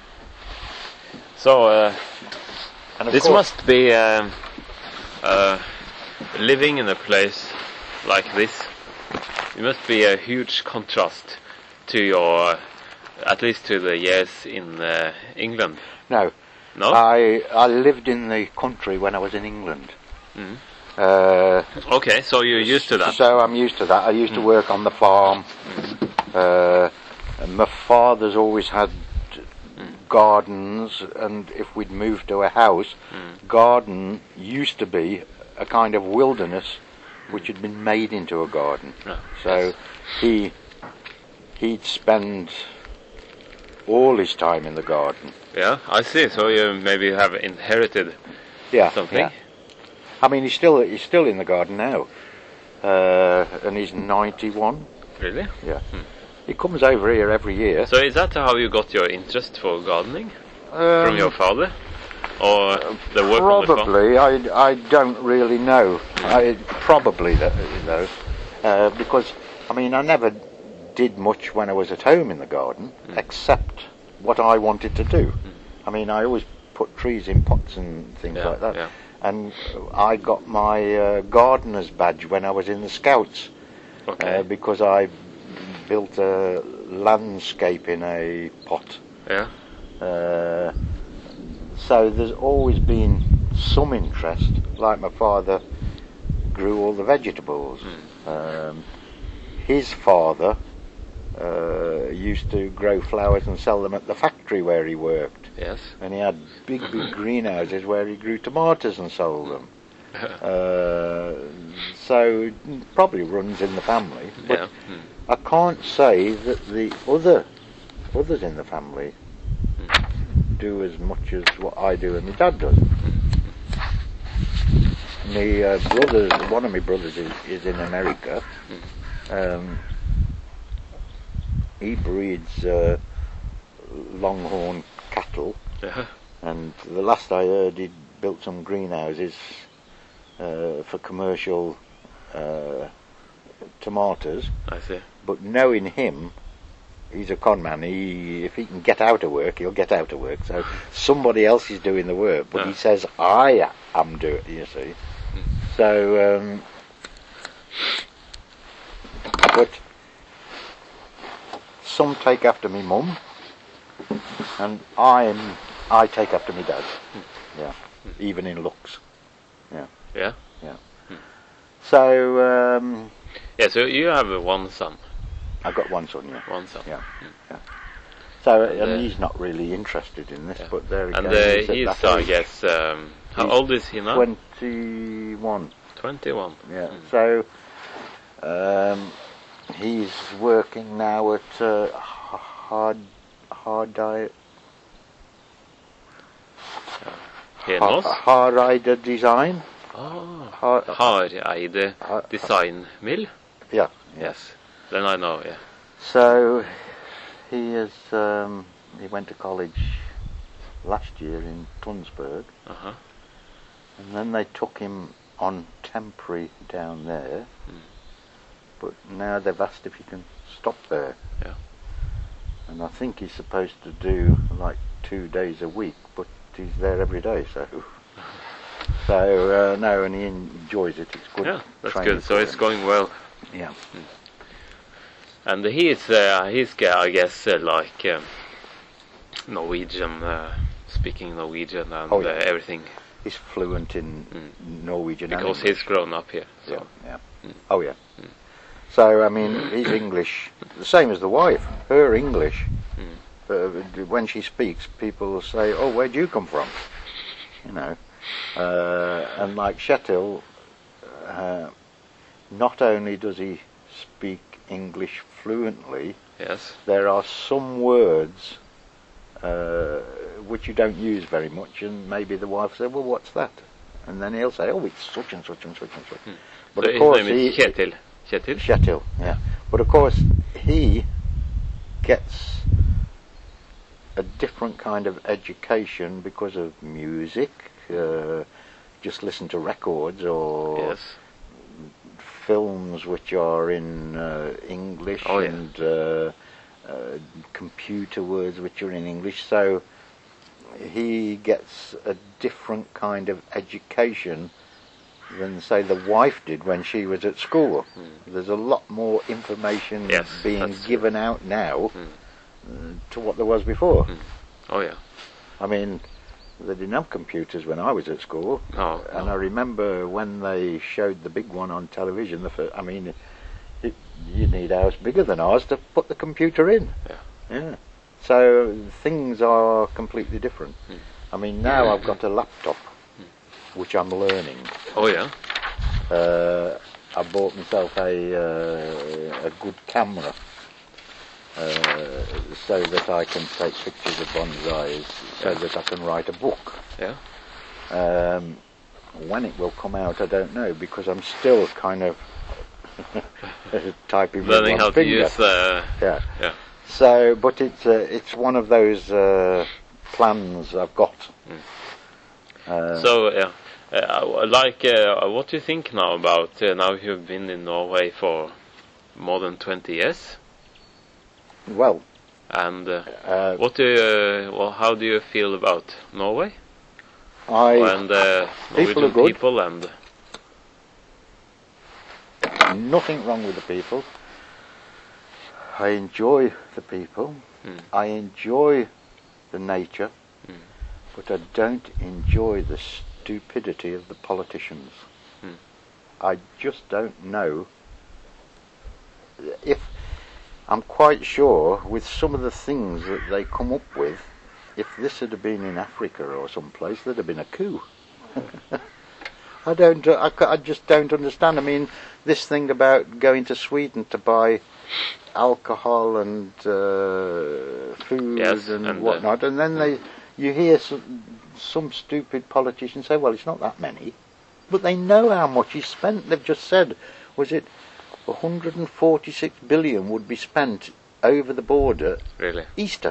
So, uh, and this must be um, uh, living in a place like this. It must be a huge contrast to your, at least to the years in uh, England. No, no. I I lived in the country when I was in England. Mm. Uh, okay, so you're used to that. So I'm used to that. I used mm. to work on the farm. Mm. Uh, and my father's always had mm. gardens, and if we'd moved to a house, mm. garden used to be a kind of wilderness which had been made into a garden. Oh, so yes. he he'd spend all his time in the garden. Yeah, I see. So you maybe have inherited yeah, something. Yeah. I mean, he's still he's still in the garden now, uh, and he's ninety-one. Really? Yeah. Hmm. He comes over here every year. So is that how you got your interest for gardening? Um, From your father? Or the work Probably. On the farm? I, I don't really know. Mm. I Probably, that, you know. Uh, because, I mean, I never did much when I was at home in the garden, mm. except what I wanted to do. Mm. I mean, I always put trees in pots and things yeah, like that. Yeah. And I got my uh, gardener's badge when I was in the Scouts. Okay. Uh, because I built a landscape in a pot. Yeah. Uh, so there's always been some interest. Like my father grew all the vegetables. Mm. Um, his father uh, used to grow flowers and sell them at the factory where he worked. Yes. And he had big, big greenhouses where he grew tomatoes and sold them. uh, so it probably runs in the family. But yeah. Mm. I can't say that the other others in the family mm. do as much as what I do and my dad does. My uh, brothers, one of my brothers is, is in America. Mm. Um, he breeds uh, longhorn cattle, uh-huh. and the last I heard, he'd built some greenhouses uh, for commercial uh, tomatoes. I see. But knowing him, he's a con man. He, if he can get out of work, he'll get out of work. So somebody else is doing the work, but oh. he says, I am doing it, you see. Mm. So, um, but some take after me mum, and I'm, I take after me dad. Mm. Yeah, mm. even in looks. Yeah. Yeah? Yeah. Mm. So um, Yeah, so you have uh, one son. I've got one son, yeah. One son. Yeah. yeah. So And, and uh, he's not really interested in this, Yeah. but there And again, uh, he's at he's, that I age. guess, um, how He's old is he now? twenty-one. twenty-one. Yeah. Mm. So um, he's working now at uh, hard hard diet. Here in Moss? Hareide Design. Oh, Har- Hareide Har- Design Mill? Yeah. Yes. Then I know, yeah. So he is. Um, he went to college last year in Tunsberg, Uh-huh. and then they took him on temporary down there. Mm. But now they've asked if he can stop there. Yeah. And I think he's supposed to do like two days a week, but he's there every day. So, so uh, no, and he enjoys it. It's good. Yeah, that's training good. So for it's him. going well. Yeah. And he's, uh, he's, uh, I guess, uh, like um, Norwegian, uh, speaking Norwegian and Oh, yeah. uh, everything, He's fluent in Mm. Norwegian. and because English. he's grown up here. So. Yeah, yeah. Mm. Oh, yeah. So, I mean, his English, the same as the wife, her English, Mm. uh, when she speaks, people will say, oh, where do you come from? You know. Uh, and like Kjetil, uh, not only does he speak English fluently, Yes. there are some words uh, which you don't use very much, and maybe the wife said, well, what's that? And then he'll say, oh, it's such and such and such and such. Mm. But So of his course, name is he, Kjetil. Kjetil? Kjetil, yeah. But of course, he gets a different kind of education because of music. Uh, just listen to records or Yes. films which are in uh, English Oh, yeah. and uh, uh, computer words which are in English. So he gets a different kind of education than, say, the wife did when she was at school. Mm. There's a lot more information Yes, being that's given out now Mm. uh, to what there was before. Mm. Oh, yeah. I mean, they didn't have computers when I was at school. No, And no. I remember when they showed the big one on television, the first, I mean, it, you need a house bigger than ours to put the computer in. Yeah. Yeah. So things are completely different. Mm. I mean, now I've got a laptop, which I'm learning. Oh, yeah. Uh, I bought myself a uh, a good camera uh, so that I can take pictures of bonsais, so Yeah. that I can write a book. Yeah. Um, when it will come out, I don't know, because I'm still kind of typing with Learning one how to finger. use, uh, Yeah. yeah. So, but it's uh, it's one of those uh, plans I've got. Mm. Uh, So, yeah. Uh, like, uh, what do you think now about, uh, now you've been in Norway for more than twenty years? well, And uh, uh, what do you, uh, well, how do you feel about Norway? I And uh, People are Norwegian good. people and, nothing wrong with the people. I enjoy the people. Mm. I enjoy the nature, Mm. but I don't enjoy the stupidity of the politicians. Mm. I just don't know if I'm quite sure with some of the things that they come up with. If this had been in Africa or someplace, there'd have been a coup. I don't. Uh, I, ca- I just don't understand. I mean, this thing about going to Sweden to buy alcohol and uh, food Yes, and, and, uh, whatnot, and then they, you hear some, some stupid politician say, "Well, it's not that many," but they know how much is spent. They've just said, was it one hundred forty-six billion would be spent over the border really. Easter.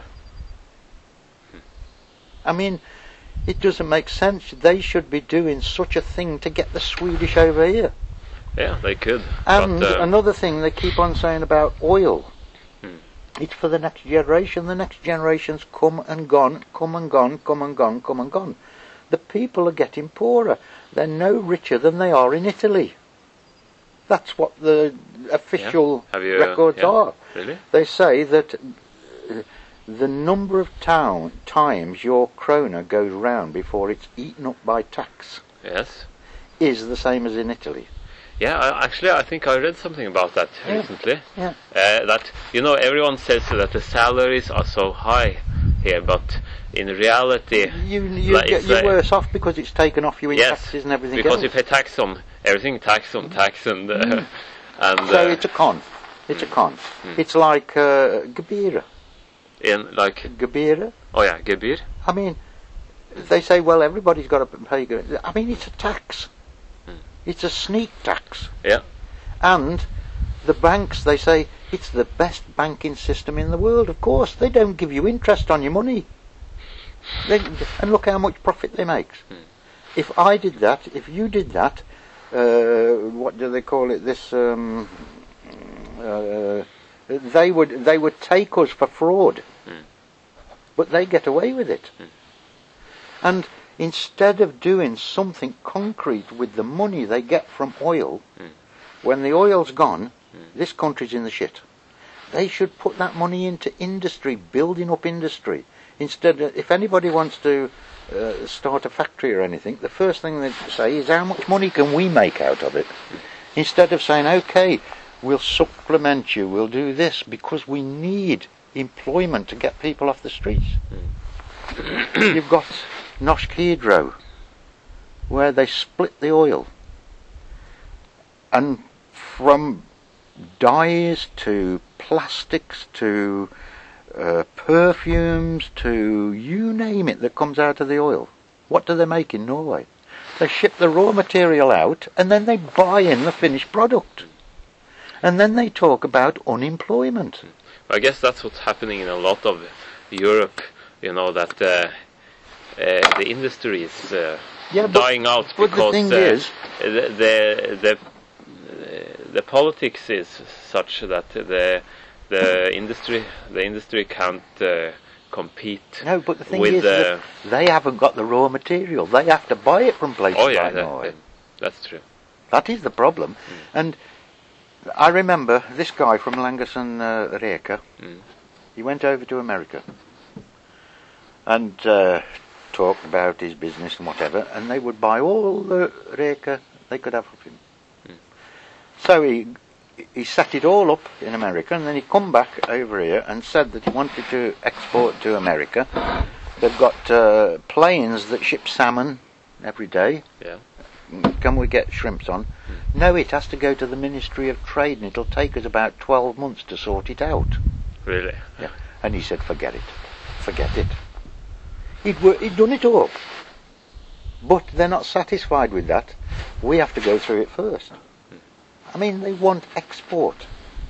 I mean, it doesn't make sense. They should be doing such a thing to get the Swedish over here. Yeah, they could. And but, uh, another thing they keep on saying about oil. Hmm. It's for the next generation. The next generation's come and gone, come and gone, come and gone, come and gone. The people are getting poorer. They're no richer than they are in Italy. That's what the official Have you, uh, records yeah. are. Really? They say that uh, the number of town times your krona goes round before it's eaten up by tax Yes. is the same as in Italy. Yeah, I, actually, I think I read something about that Yeah. recently. Yeah. Uh, that, you know, everyone says that the salaries are so high here, but in reality, You, you like, get, it's, you're uh, worse off because it's taken off you in yes, taxes and everything because else. you pay tax on everything, tax on tax, and uh, Mm. and So uh, it's a con. It's a con. Mm. It's like uh, Gebira. in like Gebira. oh yeah, gebir. I mean, they say, well, everybody's got to pay. Ge- I mean, it's a tax. Mm. It's a sneak tax. Yeah. And the banks, they say, it's the best banking system in the world. Of course, they don't give you interest on your money. They, and look how much profit they make. Mm. If I did that, if you did that, uh, what do they call it? This, um, uh, they would they would take us for fraud, Mm. but they get away with it. Mm. And instead of doing something concrete with the money they get from oil, Mm. when the oil's gone, Mm. this country's in the shit. They should put that money into industry, building up industry. Instead, of, if anybody wants to uh, start a factory or anything, the first thing they say is how much money can we make out of it? Instead of saying, okay, we'll supplement you, we'll do this, because we need employment to get people off the streets. You've got Norsk Hydro, where they split the oil. And from dyes to plastics to uh, perfumes to you name it that comes out of the oil, what do they make in Norway? They ship the raw material out and then they buy in the finished product. And then they talk about unemployment. I guess that's what's happening in a lot of Europe. You know that uh, uh, the industry is uh, Yeah, but- dying out but the because thing uh, is- the the the, the politics is such that the the industry the industry can't uh, compete. No, but the thing with is the, that they haven't got the raw material. They have to buy it from places oh yeah, like that, Norway. that- that's true. That is the problem. And I remember this guy from Langerson uh, Reka, Mm. he went over to America and uh, talked about his business and whatever, and they would buy all the Reka they could have of him. Mm. So he he set it all up in America, and then he come back over here and said that he wanted to export to America. They've got uh, planes that ship salmon every day. Yeah. Can we get shrimps on? No, it has to go to the Ministry of Trade, and it'll take us about twelve months to sort it out. Really? Yeah. And he said, forget it. Forget it. He'd, wor- he'd done it all. But they're not satisfied with that. We have to go through it first. I mean, they want export.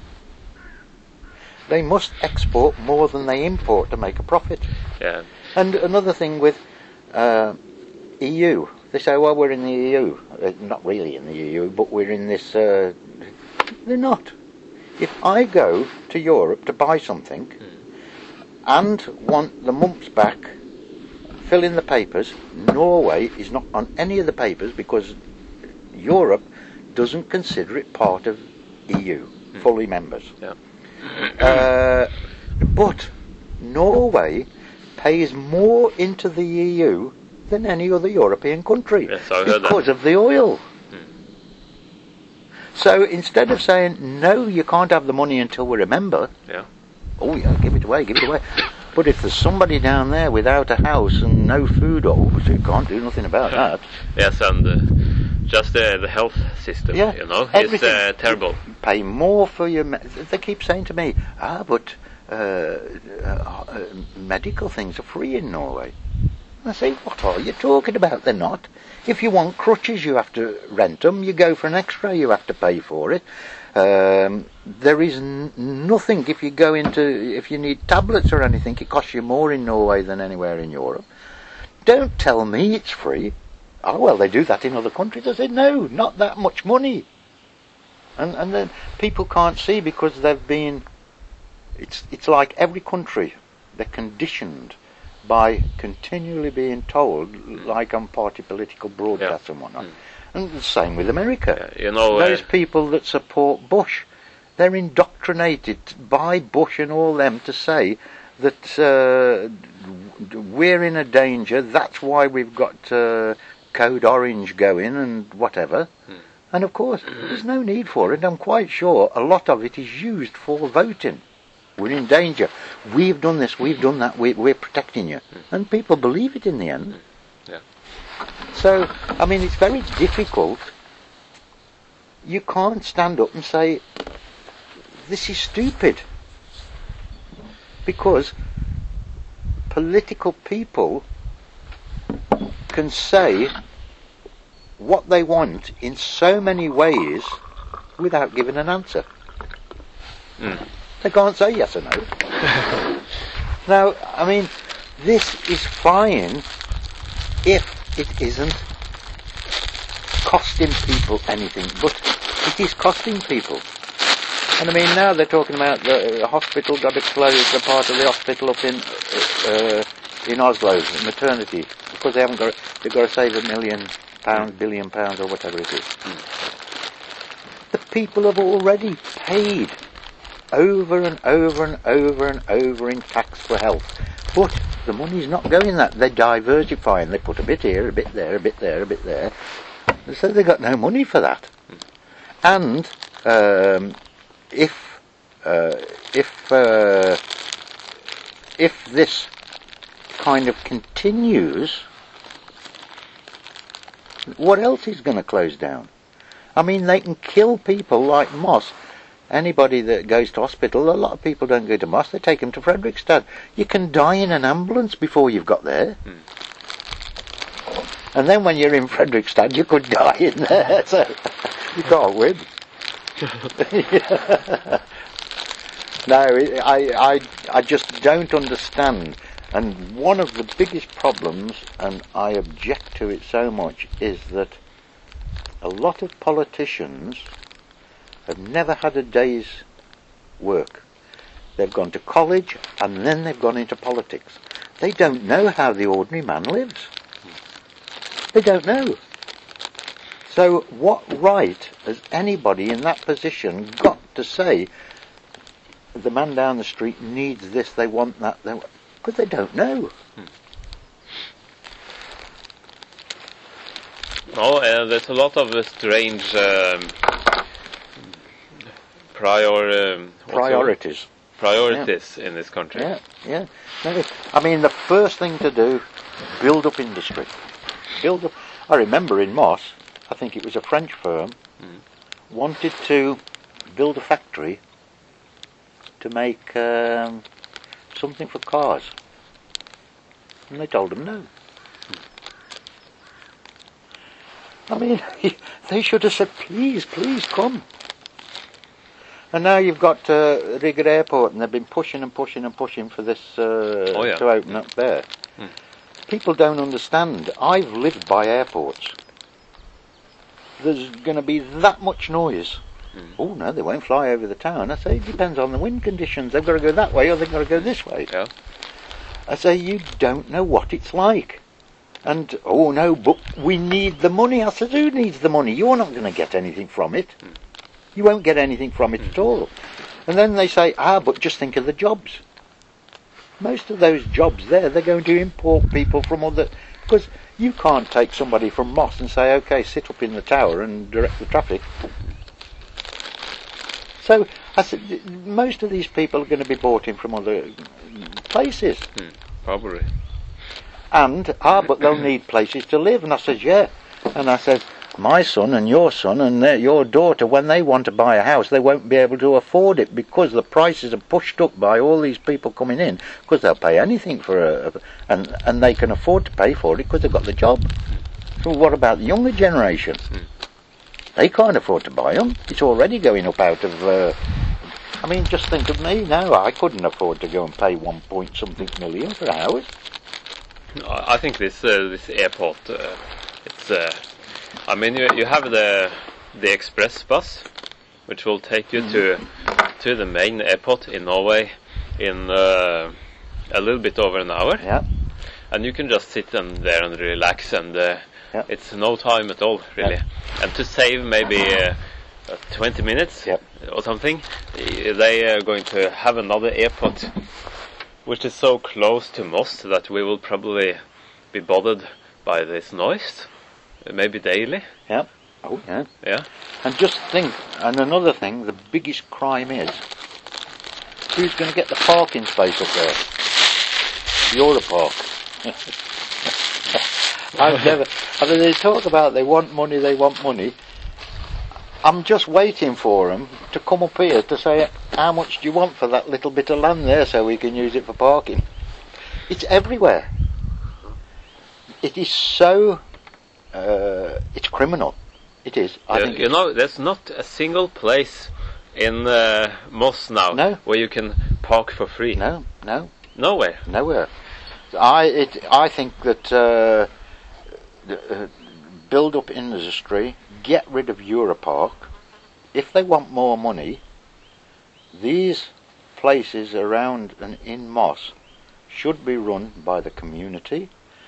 They must export more than they import to make a profit. Yeah. And another thing with uh, E U, they say, well, we're in the E U. Uh, not really in the E U, but we're in this... Uh, they're not. If I go to Europe to buy something and want the mumps back, fill in the papers, Norway is not on any of the papers because Europe doesn't consider it part of E U, fully members. Yeah. Uh, but Norway pays more into the E U than any other European country Yes, I heard because that. of the oil. So instead of saying, no, you can't have the money until we remember, Yeah. oh yeah, give it away, give it away. But if there's somebody down there without a house and no food, oh, so you can't do nothing about that. Yes, and uh, just uh, the health system, Yeah, you know, it's everything. uh, terrible. Pay more for your... Me- they keep saying to me, ah, but uh, uh, uh, medical things are free in Norway. I say, what are you talking about? They're not. If you want crutches, you have to rent them. You go for an X-ray, you have to pay for it. Um, there is n- nothing. If you go into, if you need tablets or anything, it costs you more in Norway than anywhere in Europe. Don't tell me it's free. Oh well, they do that in other countries. I said, no, not that much money. And and then people can't see because they've been. It's it's like every country, they're conditioned by continually being told, like on party political broadcasts Yeah. and whatnot. Mm. And the same with America. Yeah, you know, Those uh, people that support Bush, they're indoctrinated by Bush and all them to say that uh, we're in a danger, that's why we've got uh, Code Orange going and whatever. Mm. And of course, there's no need for it. I'm quite sure a lot of it is used for voting. We're in danger. We've done this, we've done that, we're, we're protecting you. And people believe it in the end. Yeah. So, I mean, it's very difficult. You can't stand up and say, this is stupid. Because political people can say what they want in so many ways without giving an answer. Mm. They can't say yes or no. Now, I mean, this is fine if it isn't costing people anything, but it is costing people. And I mean, now they're talking about the uh, hospital got to close the part of the hospital up in uh, in Oslo, the maternity, because they haven't got, they've got to save a million pounds, billion pounds, or whatever it is. Mm. The people have already paid over and over and over and over in tax for health, but the money's not going that. They're diversifying. They put a bit here, a bit there, a bit there, a bit there. So they've got no money for that. And um, if uh, if uh, if this kind of continues, what else is going to close down? I mean, they can kill people like Moss. Anybody that goes to hospital, a lot of people don't go to Moss, they take them to Fredrikstad. You can die in an ambulance before you've got there. Mm. And then when you're in Fredrikstad, you could die in there, so you can't win. No, I, I, I just don't understand. And one of the biggest problems, and I object to it so much, is that a lot of politicians have never had a day's work. They've gone to college and then they've gone into politics. They don't know how the ordinary man lives. They don't know. So what right has anybody in that position got to say the man down the street needs this, they want that, they want, because they don't know. Hmm. Oh, uh, there's a lot of uh, strange um, prior um, priorities. Priorities yeah. in this country. Yeah, yeah. No, I mean, the first thing to do, build up industry. Build up. I remember in Moss, I think it was a French firm, mm. wanted to build a factory to make um, something for cars, and they told them no. I mean, they should have said, please, please come. And now you've got uh, Rigger Airport, and they've been pushing and pushing and pushing for this uh, oh, yeah. to open up there. Hmm. People don't understand. I've lived by airports. There's going to be that much noise. Hmm. Oh, no, they won't fly over the town. I say, it depends on the wind conditions. They've got to go that way or they've got to go this way. Yeah. I say, you don't know what it's like. And, oh, no, but we need the money. I said, who needs the money? You're not going to get anything from it. Hmm. You won't get anything from it mm. at all. And then they say, ah, but just think of the jobs. Most of those jobs there, they're going to import people from other... Because you can't take somebody from Moss and say, OK, sit up in the tower and direct the traffic. So, I said, most of these people are going to be brought in from other places. Mm, probably. And, ah, but they'll need places to live. And I said, yeah. And I said... my son and your son and their, your daughter, when they want to buy a house, they won't be able to afford it because the prices are pushed up by all these people coming in, because they'll pay anything for a, and and they can afford to pay for it because they've got the job. So what about the younger generation? Mm. They can't afford to buy them. It's already going up out of... Uh, I mean, just think of me now. I couldn't afford to go and pay one point something million for a house. I think this uh, this airport, uh, it's... Uh, I mean, you you have the the express bus, which will take you to to the main airport in Norway in uh, a little bit over an hour. Yeah. And you can just sit and there and relax, and uh, yeah. it's no time at all, really. Yeah. And to save maybe uh, uh, twenty minutes yeah. or something, they are going to have another airport, which is so close to Moss that we will probably be bothered by this noise. Maybe daily. Yeah. Oh, yeah. Yeah. And just think, and another thing, the biggest crime is, who's going to get the parking space up there? Europark. I've never, I mean, they talk about they want money, they want money. I'm just waiting for them to come up here to say, how much do you want for that little bit of land there so we can use it for parking? It's everywhere. It is so, uh, it's criminal. It is. I you, think you know, there's not a single place in uh, Moss now No. where you can park for free. No, no, Nowhere. nowhere. I, it, I think that uh, uh, build up industry, get rid of Europark. If they want more money, these places around and in Moss should be run by the community.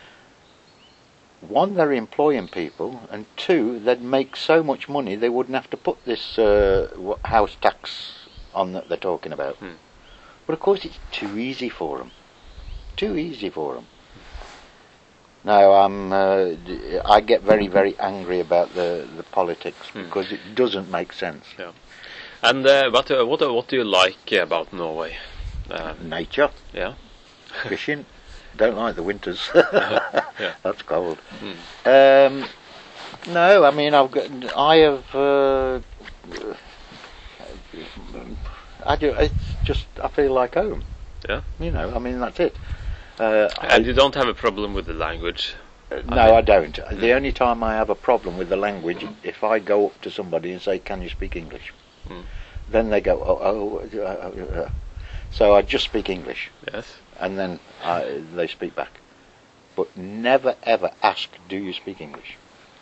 One, they're employing people, and two, they'd make so much money they wouldn't have to put this uh, wha- house tax on that they're talking about. Hmm. But of course it's too easy for them. Too easy for them. No, I'm. Uh, d- I get very, very angry about the the politics Hmm. because it doesn't make sense. Yeah. And uh, but uh, what uh, what do you like about Norway? Uh, Nature, yeah. fishing. Don't like the winters. Yeah. That's cold. Hmm. Um, no, I mean I've got. I have. Uh, I do. It's just. I feel like home. Yeah. You know. I mean that's it. Uh, And I, you don't have a problem with the language. Uh, I no, mean- I don't. The only time I have a problem with the language, if I go up to somebody and say, "Can you speak English?" Mm. Then they go, "Oh, oh." Uh, uh, uh." So I just speak English, Yes. and then I, they speak back. But never ever ask, "Do you speak English?"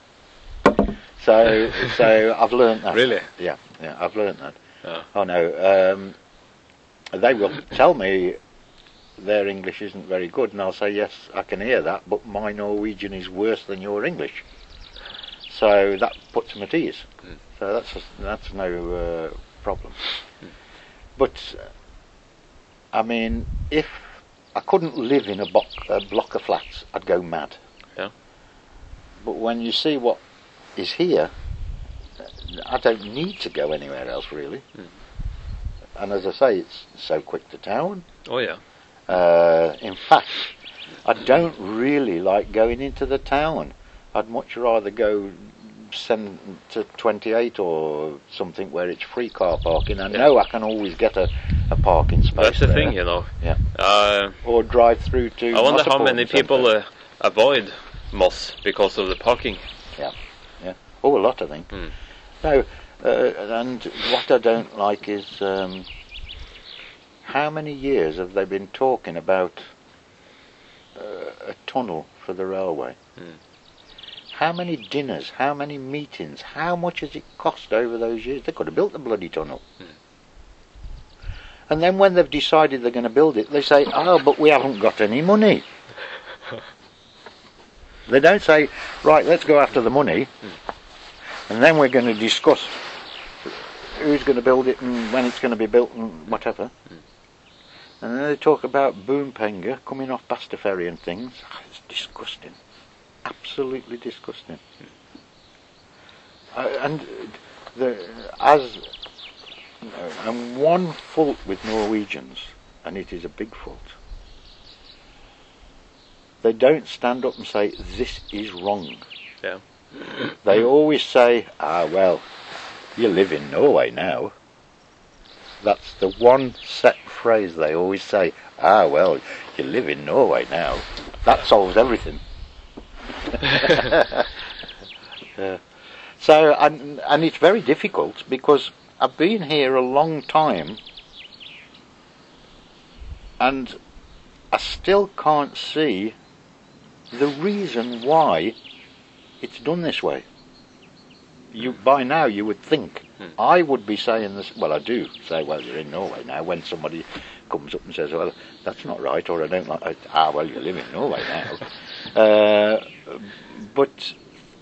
So, so I've learnt that. Really? Yeah, yeah, I've learnt that. Yeah. Oh no, um, they will tell me their English isn't very good, and I'll say, yes, I can hear that, but my Norwegian is worse than your English. So that puts them at ease. Mm. So that's that's no uh, problem. Mm. But uh, I mean, if I couldn't live in a, bo- a block of flats, I'd go mad. Yeah. But when you see what is here, I don't need to go anywhere else really. Mm. And as I say, it's so quick to town. Oh yeah. Uh, in fact, I don't really like going into the town. I'd much rather go send to twenty-eight or something where it's free car parking. I Yeah. know I can always get a, a parking space That's the there. thing, you know. Yeah. Uh, Or drive through to. I wonder how Mosselport many Centre. people uh, avoid Moss because of the parking. Oh, a lot, I think. Mm. No, uh, and what I don't like is um, how many years have they been talking about uh, a tunnel for the railway? Mm. How many dinners, how many meetings, how much has it cost over those years? They could have built the bloody tunnel. Mm. And then when they've decided they're going to build it, they say, oh, but we haven't got any money. They don't say, right, let's go after the money, Mm. and then we're going to discuss who's going to build it and when it's going to be built and whatever. Mm. And then they talk about Boompenga coming off Basta Ferry and things. It's disgusting. Absolutely disgusting. Uh, and the, as uh, and one fault with Norwegians, and it is a big fault, they don't stand up and say, this is wrong. Yeah. They always say, ah, well, you live in Norway now. That's the one set phrase they always say, ah, well, you live in Norway now. That solves everything. uh, so, and, and it's very difficult because I've been here a long time and I still can't see the reason why it's done this way. You by now you would think Hmm. I would be saying this. Well, I do say, well, you're in Norway now. When somebody comes up and says, well, that's not right, or I don't like it, ah, well, you live in Norway now. uh, but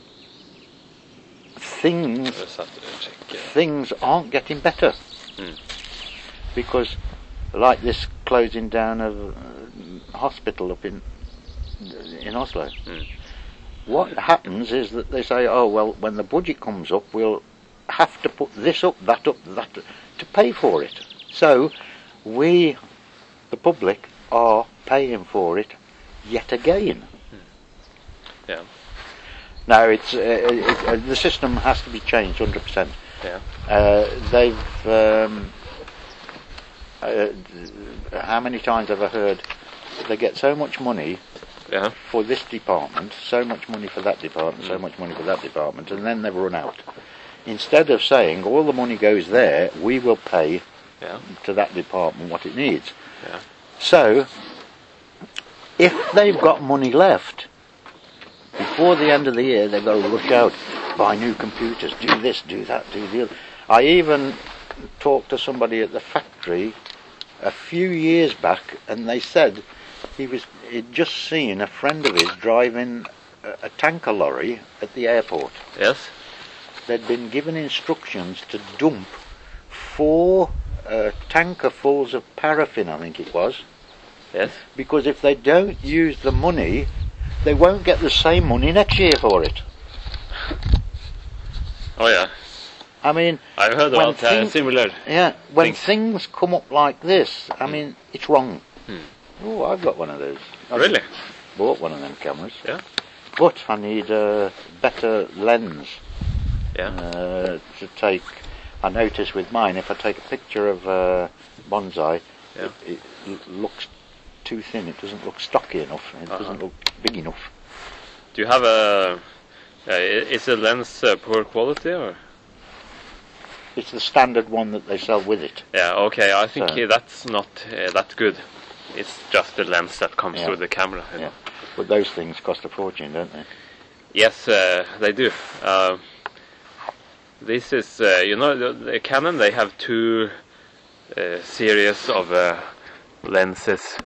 things Just have to check. Yeah. things aren't getting better Hmm. because, like this closing down of uh, hospital up in in Oslo. Hmm. what happens is that they say, oh, well, when the budget comes up, we'll have to put this up, that up, that up, to pay for it. So we, the public, are paying for it yet again. Yeah. Now, it's uh, it, uh, the system has to be changed one hundred percent. Yeah. Uh, they've... Um, uh, how many times have I heard they get so much money Yeah. for this department, so much money for that department, so much money for that department, and then they've run out. Instead of saying all the money goes there, we will pay Yeah. to that department what it needs. Yeah. So, if they've got money left, before the end of the year, they've got to rush out, buy new computers, do this, do that, do the other. I even talked to somebody at the factory a few years back, and they said he was he'd just seen a friend of his driving a, a tanker lorry at the airport. Yes. They'd been given instructions to dump four uh, tankerfuls of paraffin, I think it was, Yes. because if they don't use the money, they won't get the same money next year for it. Oh yeah. I mean, I've heard when about uh, thing- similar. yeah, when things. things come up like this, I mean, it's wrong. Hmm. Oh, I've got one of those. I Really? bought one of them cameras. Yeah. But I need a better lens Yeah. uh, to take. I notice with mine, if I take a picture of uh, bonsai, Yeah. it, it l- looks too thin. It doesn't look stocky enough. It Uh-huh. doesn't look big enough. Do you have a? Uh, i- is the lens uh, poor quality or? It's the standard one that they sell with it. Yeah. Okay. I think So- uh, that's not uh, that good. It's just the lens that comes Yeah. with the camera. you Yeah. know. But those things cost a fortune, don't they? Yes, uh, they do. Uh, this is, uh, you know, the, the Canon. They have two uh, series of uh, lenses.